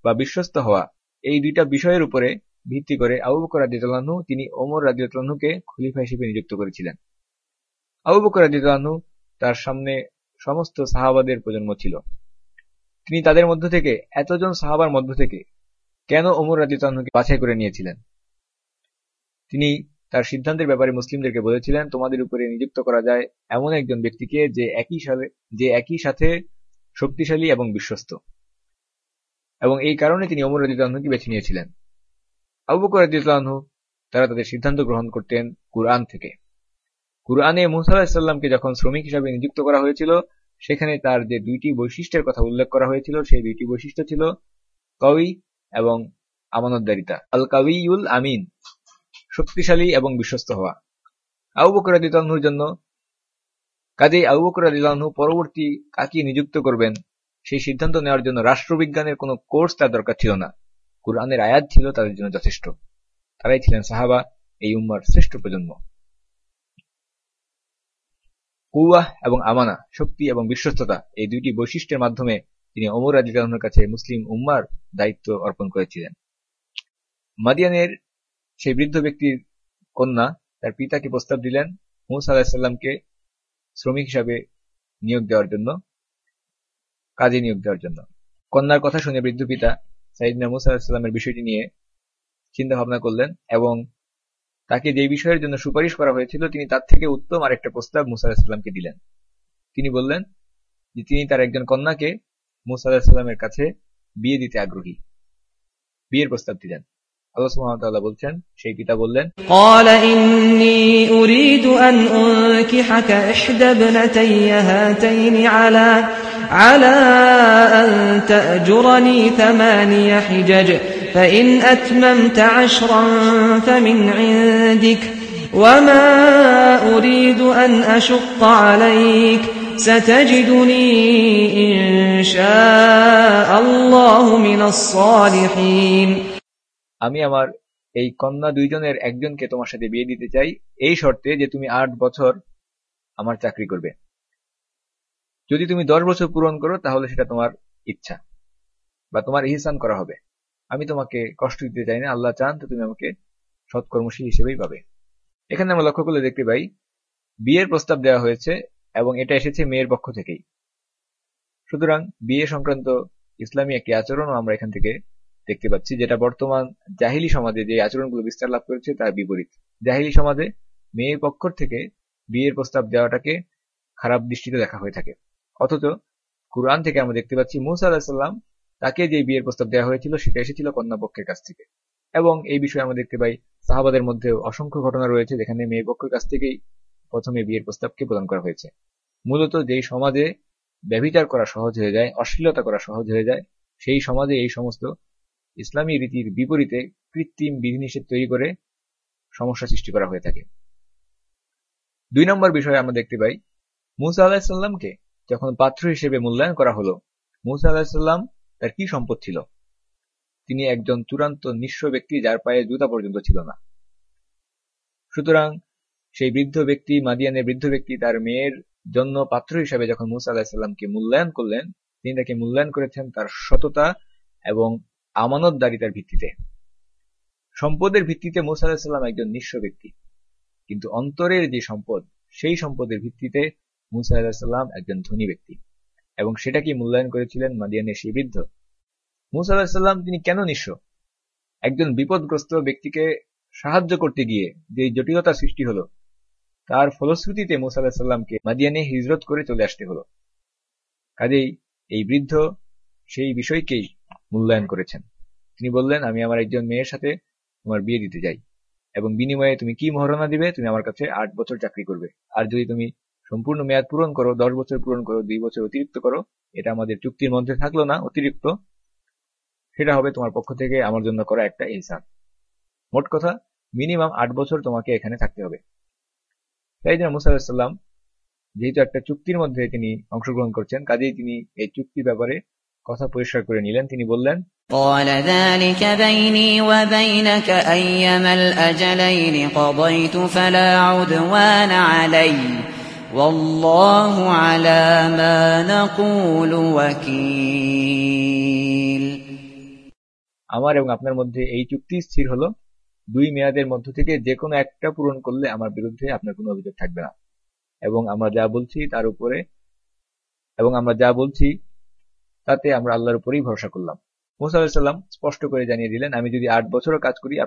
বা বিশ্বস্ত হওয়া, এই দুইটা বিষয়ের উপরে ভিত্তি করে আবু বকর রাদিয়াল্লাহু আনহু তিনি ওমর রাদিয়াল্লাহু আনহুকে খলিফা হিসেবে নিযুক্ত করেছিলেন। আবু বকর রাদিয়াল্লাহু আনহু তার সামনে সমস্ত সাহাবাদের প্রজন্ম ছিল। তিনি তাদের মধ্য থেকে, এতজন সাহাবার মধ্য থেকে কেন ওমর রাদিয়াল্লাহু আনহুকে বাছাই করে নিয়েছিলেন? তিনি তার সিদ্ধান্তের ব্যাপারে মুসলিমদেরকে বলেছিলেন, তোমাদের উপরে নিযুক্ত করা যায় এমন একজন ব্যক্তিকে যে একই সাথে শক্তিশালী এবং বিশ্বস্ত, এবং এই কারণে তিনি ওমর রাদিয়াল্লাহু আনহুকে বেছে নিয়েছিলেন। আবু বকর রাদিয়াল্লাহু আনহু তারা তাদের সিদ্ধান্ত গ্রহণ করতেন কুরআন থেকে। কুরআনে মূসা আলাইহিস সালামকে যখন শ্রমিক হিসাবে নিযুক্ত করা হয়েছিল, সেখানে তার যে দুইটি বৈশিষ্ট্যের কথা উল্লেখ করা হয়েছিল, সেই দুইটি বৈশিষ্ট্য ছিল কওয়ি এবং আমানতদারিতা। আল কাওয়িউল আমিন, শক্তিশালী এবং বিশ্বস্ত হওয়া। আবু বকর রাদিয়াল্লাহু আনহুর জন্য, কাজেই আবু বকর রাদিয়াল্লাহু আনহু পরবর্তী কাকে নিযুক্ত করবেন সেই সিদ্ধান্ত নেওয়ার জন্য রাষ্ট্রবিজ্ঞানের কোনো কোর্স তার দরকার ছিল না। কুরআনের আয়াত ছিল তাদের জন্য যথেষ্ট। তারাই ছিলেন সাহাবা, এই উম্মার শ্রেষ্ঠ প্রজন্ম। কুওয়া এবং আমানা, শক্তি এবং বিশ্বস্ততা, এই দুইটি বৈশিষ্ট্যের মাধ্যমে তিনি ওমর রাদিয়াল্লাহু আনহুর কাছে মুসলিম উম্মার দায়িত্ব অর্পণ করেছিলেন। মাদিয়ানের সেই বৃদ্ধ ব্যক্তির কন্যা তার পিতাকে প্রস্তাব দিলেন মূসা আলাইহিস সালামকে শ্রমিক হিসাবে নিয়োগ দেওয়ার জন্য, কাজে নিয়োগ দেওয়ার জন্য। কন্যার কথা শুনে বৃদ্ধ পিতা সাইয়েদনা মূসা আলাইহিস সালামের বিষয়টি নিয়ে চিন্তা ভাবনা করলেন এবং তাকে যে বিষয়ের জন্য সুপারিশ করা হয়েছিল তিনি তার থেকে উত্তম আরেকটা প্রস্তাব মূসা আলাইহিস সালামকে দিলেন। তিনি বললেন যে তিনি তার একজন কন্যাকে মূসা আলাইহিস সালামের কাছে বিয়ে দিতে আগ্রহী, বিয়ের প্রস্তাব দিলেন। আল্লাহ সুবহানাহু ওয়া তাআলা বলছেন, সেই পিতা বললেন, قال إني أريد أن أنكحك إحدى ابنتي هاتين على أن تأجرني 8 حجج فإن أتممت 10 فمن عندك وما أريد أن أشق عليك ستجدني إن شاء الله من الصالحين। আমি আমার এই কন্যা দুইজনের একজনকে তোমার সাথে বিয়ে দিতে চাই, এই শর্তে যে তুমি 8 বছর আমার চাকরি করবে। যদি তুমি 10 বছর পূরণ করো তাহলে সেটা তোমার ইচ্ছা বা তোমার ইহসান করা হবে। আমি তোমাকে কষ্ট দিতে চাই না, আল্লাহ চান তো তুমি আমাকে সৎকর্মশীল হিসেবেই পাবে। এখানে আমরা লক্ষ্য করলে দেখতে পাই বিয়ের প্রস্তাব দেওয়া হয়েছে এবং এটা এসেছে মেয়ের পক্ষ থেকেই। সুতরাং বিয়ে সংক্রান্ত ইসলামী একটি আচরণও আমরা এখান থেকে দেখতে পাচ্ছি, যেটা বর্তমান জাহিলি সমাজে যে আচরণগুলো বিস্তার লাভ করেছে তার বিপরীত। জাহিলি সমাজে মেয়ের পক্ষ থেকে বিয়ের প্রস্তাব দেওয়াটাকে খারাপ দৃষ্টিতে দেখা হয়ে থাকে, অথচ কুরআন থেকে আমরা দেখতে পাচ্ছি মূসা আলাইহিস সালাম তাকে যে বিয়ের প্রস্তাব দেওয়া হয়েছিল সেটা এসেছিল কন্যা পক্ষের কাছ থেকে। এবং এই বিষয়ে আমরা দেখতে পাই সাহাবাদের মধ্যে অসংখ্য ঘটনা রয়েছে যেখানে মেয়ে পক্ষের কাছ থেকেই প্রথমে বিয়ের প্রস্তাবকে প্রদান করা হয়েছে। মূলত যেই সমাজে ব্যভিচার করা সহজ হয়ে যায়, অশ্লীলতা করা সহজ হয়ে যায়, সেই সমাজে এই সমস্ত ইসলামী রীতির বিপরীতে কৃত্রিম বিধিনিষেধ তৈরি করে সমস্যা সৃষ্টি করা হয়ে থাকে। 2 নম্বর বিষয়ে আমরা দেখতে পাই মূসা আলাইহিস সালামকে যখন পাত্র হিসেবে মূল্যায়ন করা হলো, মূসা আলাইহিস সালাম তার কি সম্পদ ছিল? তিনি একজন চূড়ান্ত নিঃস্ব ব্যক্তি, যার পায়ে জুতা পর্যন্ত ছিল না। সুতরাং সেই বৃদ্ধ ব্যক্তি, মাদিয়ানের বৃদ্ধ ব্যক্তি, তার মেয়ের জন্য পাত্র হিসেবে যখন মূসা আলাইহিস সালামকে মূল্যায়ন করলেন, তিনি তাকে মূল্যায়ন করেছেন তার সততা এবং আমানতদারিতার ভিত্তিতে। সম্পদের ভিত্তিতে মূসা আলাইহিস সালাম একজন নিঃস্ব ব্যক্তি, কিন্তু অন্তরের যে সম্পদ, সেই সম্পদের ভিত্তিতে মূসা আলাইহিস সালাম একজন ধনী ব্যক্তি, এবং সেটাকে মূল্যায়ন করেছিলেন মাদিয়ানের সেই বৃদ্ধ। মূসা আলাইহিস সালাম তিনি কেন নিঃস্ব? একজন বিপদগ্রস্ত ব্যক্তিকে সাহায্য করতে গিয়ে যে জটিলতা সৃষ্টি হলো, তার ফলশ্রুতিতে মূসা আলাইহিস সালামকে মাদিয়ানে হিজরত করে চলে আসতে হলো। কাজেই এই বৃদ্ধ সেই বিষয়কেই মূল্যায়ন করেছেন। তিনি বললেন, আমি আমার একজন মেয়ের সাথে তোমার বিয়ে দিতে চাই, এবং বিনিময়ে তুমি কি মহারণা দিবে? তুমি আমার কাছে 8 বছর চাকরি করবে, আর যদি তুমি সম্পূর্ণ মেয়াদ পূরণ করো, 10 বছর পূরণ করো, 2 বছর অতিরিক্ত করো, এটা আমাদের চুক্তির মধ্যে থাকলো না, অতিরিক্ত, সেটা হবে তোমার পক্ষ থেকে আমার জন্য করা একটা ইহসান। মোট কথা মিনিমাম 8 বছর তোমাকে এখানে থাকতে হবে। তাই জন্য মূসা আলাইহিস সালাম যেহেতু একটা চুক্তির মধ্যে তিনি অংশগ্রহণ করছেন, কাজেই তিনি এই চুক্তির ব্যাপারে কথা পরিষ্কার করে নিলেন। তিনি বললেন, قال ذلك بيني وبينك أيما الأجلين قضيت فلا عدوان علي والله على ما نقول وكيل। আমার এবং আপনার মধ্যে এই চুক্তি স্থির হলো 2 মেয়াদের মধ্য থেকে যে কোনো একটা পূরণ করলে আমার বিরুদ্ধে আপনার কোনো অভিযোগ থাকবে না, এবং আমরা যা বলছি তাতে আমরা আল্লাহর উপরেই ভরসা করলাম। মুসা আলাইহিস সালাম স্পষ্ট করে জানিয়ে দিলেন, আমি যদি 8 বছরও কাজ করি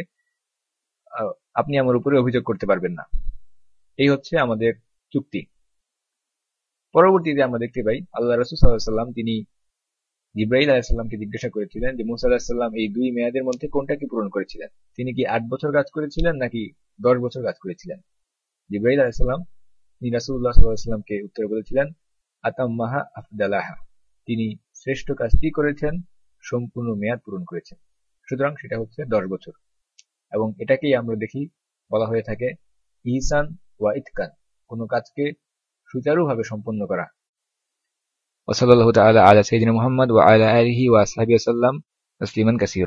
আপনি আমার উপরে অভিযোগ করতে পারবেন না। এই হচ্ছে আমাদের চুক্তি। পরবর্তীতে আমরা দেখতে পাই আল্লাহ রাসূল সাল্লাল্লাহু আলাইহি ওয়াসাল্লাম তিনি জিবরাইল আলাইহিস সালামকে জিজ্ঞাসা করেছিলেন যে মুসা আলাইহিস সালাম এই 2 মেয়াদের মধ্যে কোনটাকে পূরণ করেছিলেন, তিনি কি 8 বছর কাজ করেছিলেন নাকি 10 বছর কাজ করেছিলেন। জিবরাইল আলাইহিস সালাম তিনি রাসূলুল্লাহ সাল্লাল্লাহু আলাইহি ওয়াসাল্লামকে উত্তরে বলেছিলেন আতাম্মাহা আফদালাহা, তিনি শ্রেষ্ঠ কাজটি করেছেন, সম্পূর্ণ মেয়াদ পূরণ করেছেন। সুতরাং সেটা হচ্ছে 10 বছর, এবং এটাকেই আমরা দেখি বলা হয়ে থাকে ইহসান ওয়া ইতকান, কোন কাজকে সুচারুভাবে সম্পন্ন করা। ওয়া সাল্লাল্লাহু তাআলা আলা সাইয়্যিদিনা মুহাম্মদ ওয়া আলা আলিহি ওয়া আসহাবিহি ওয়া সাল্লাম তাসলিমান কাসীরা।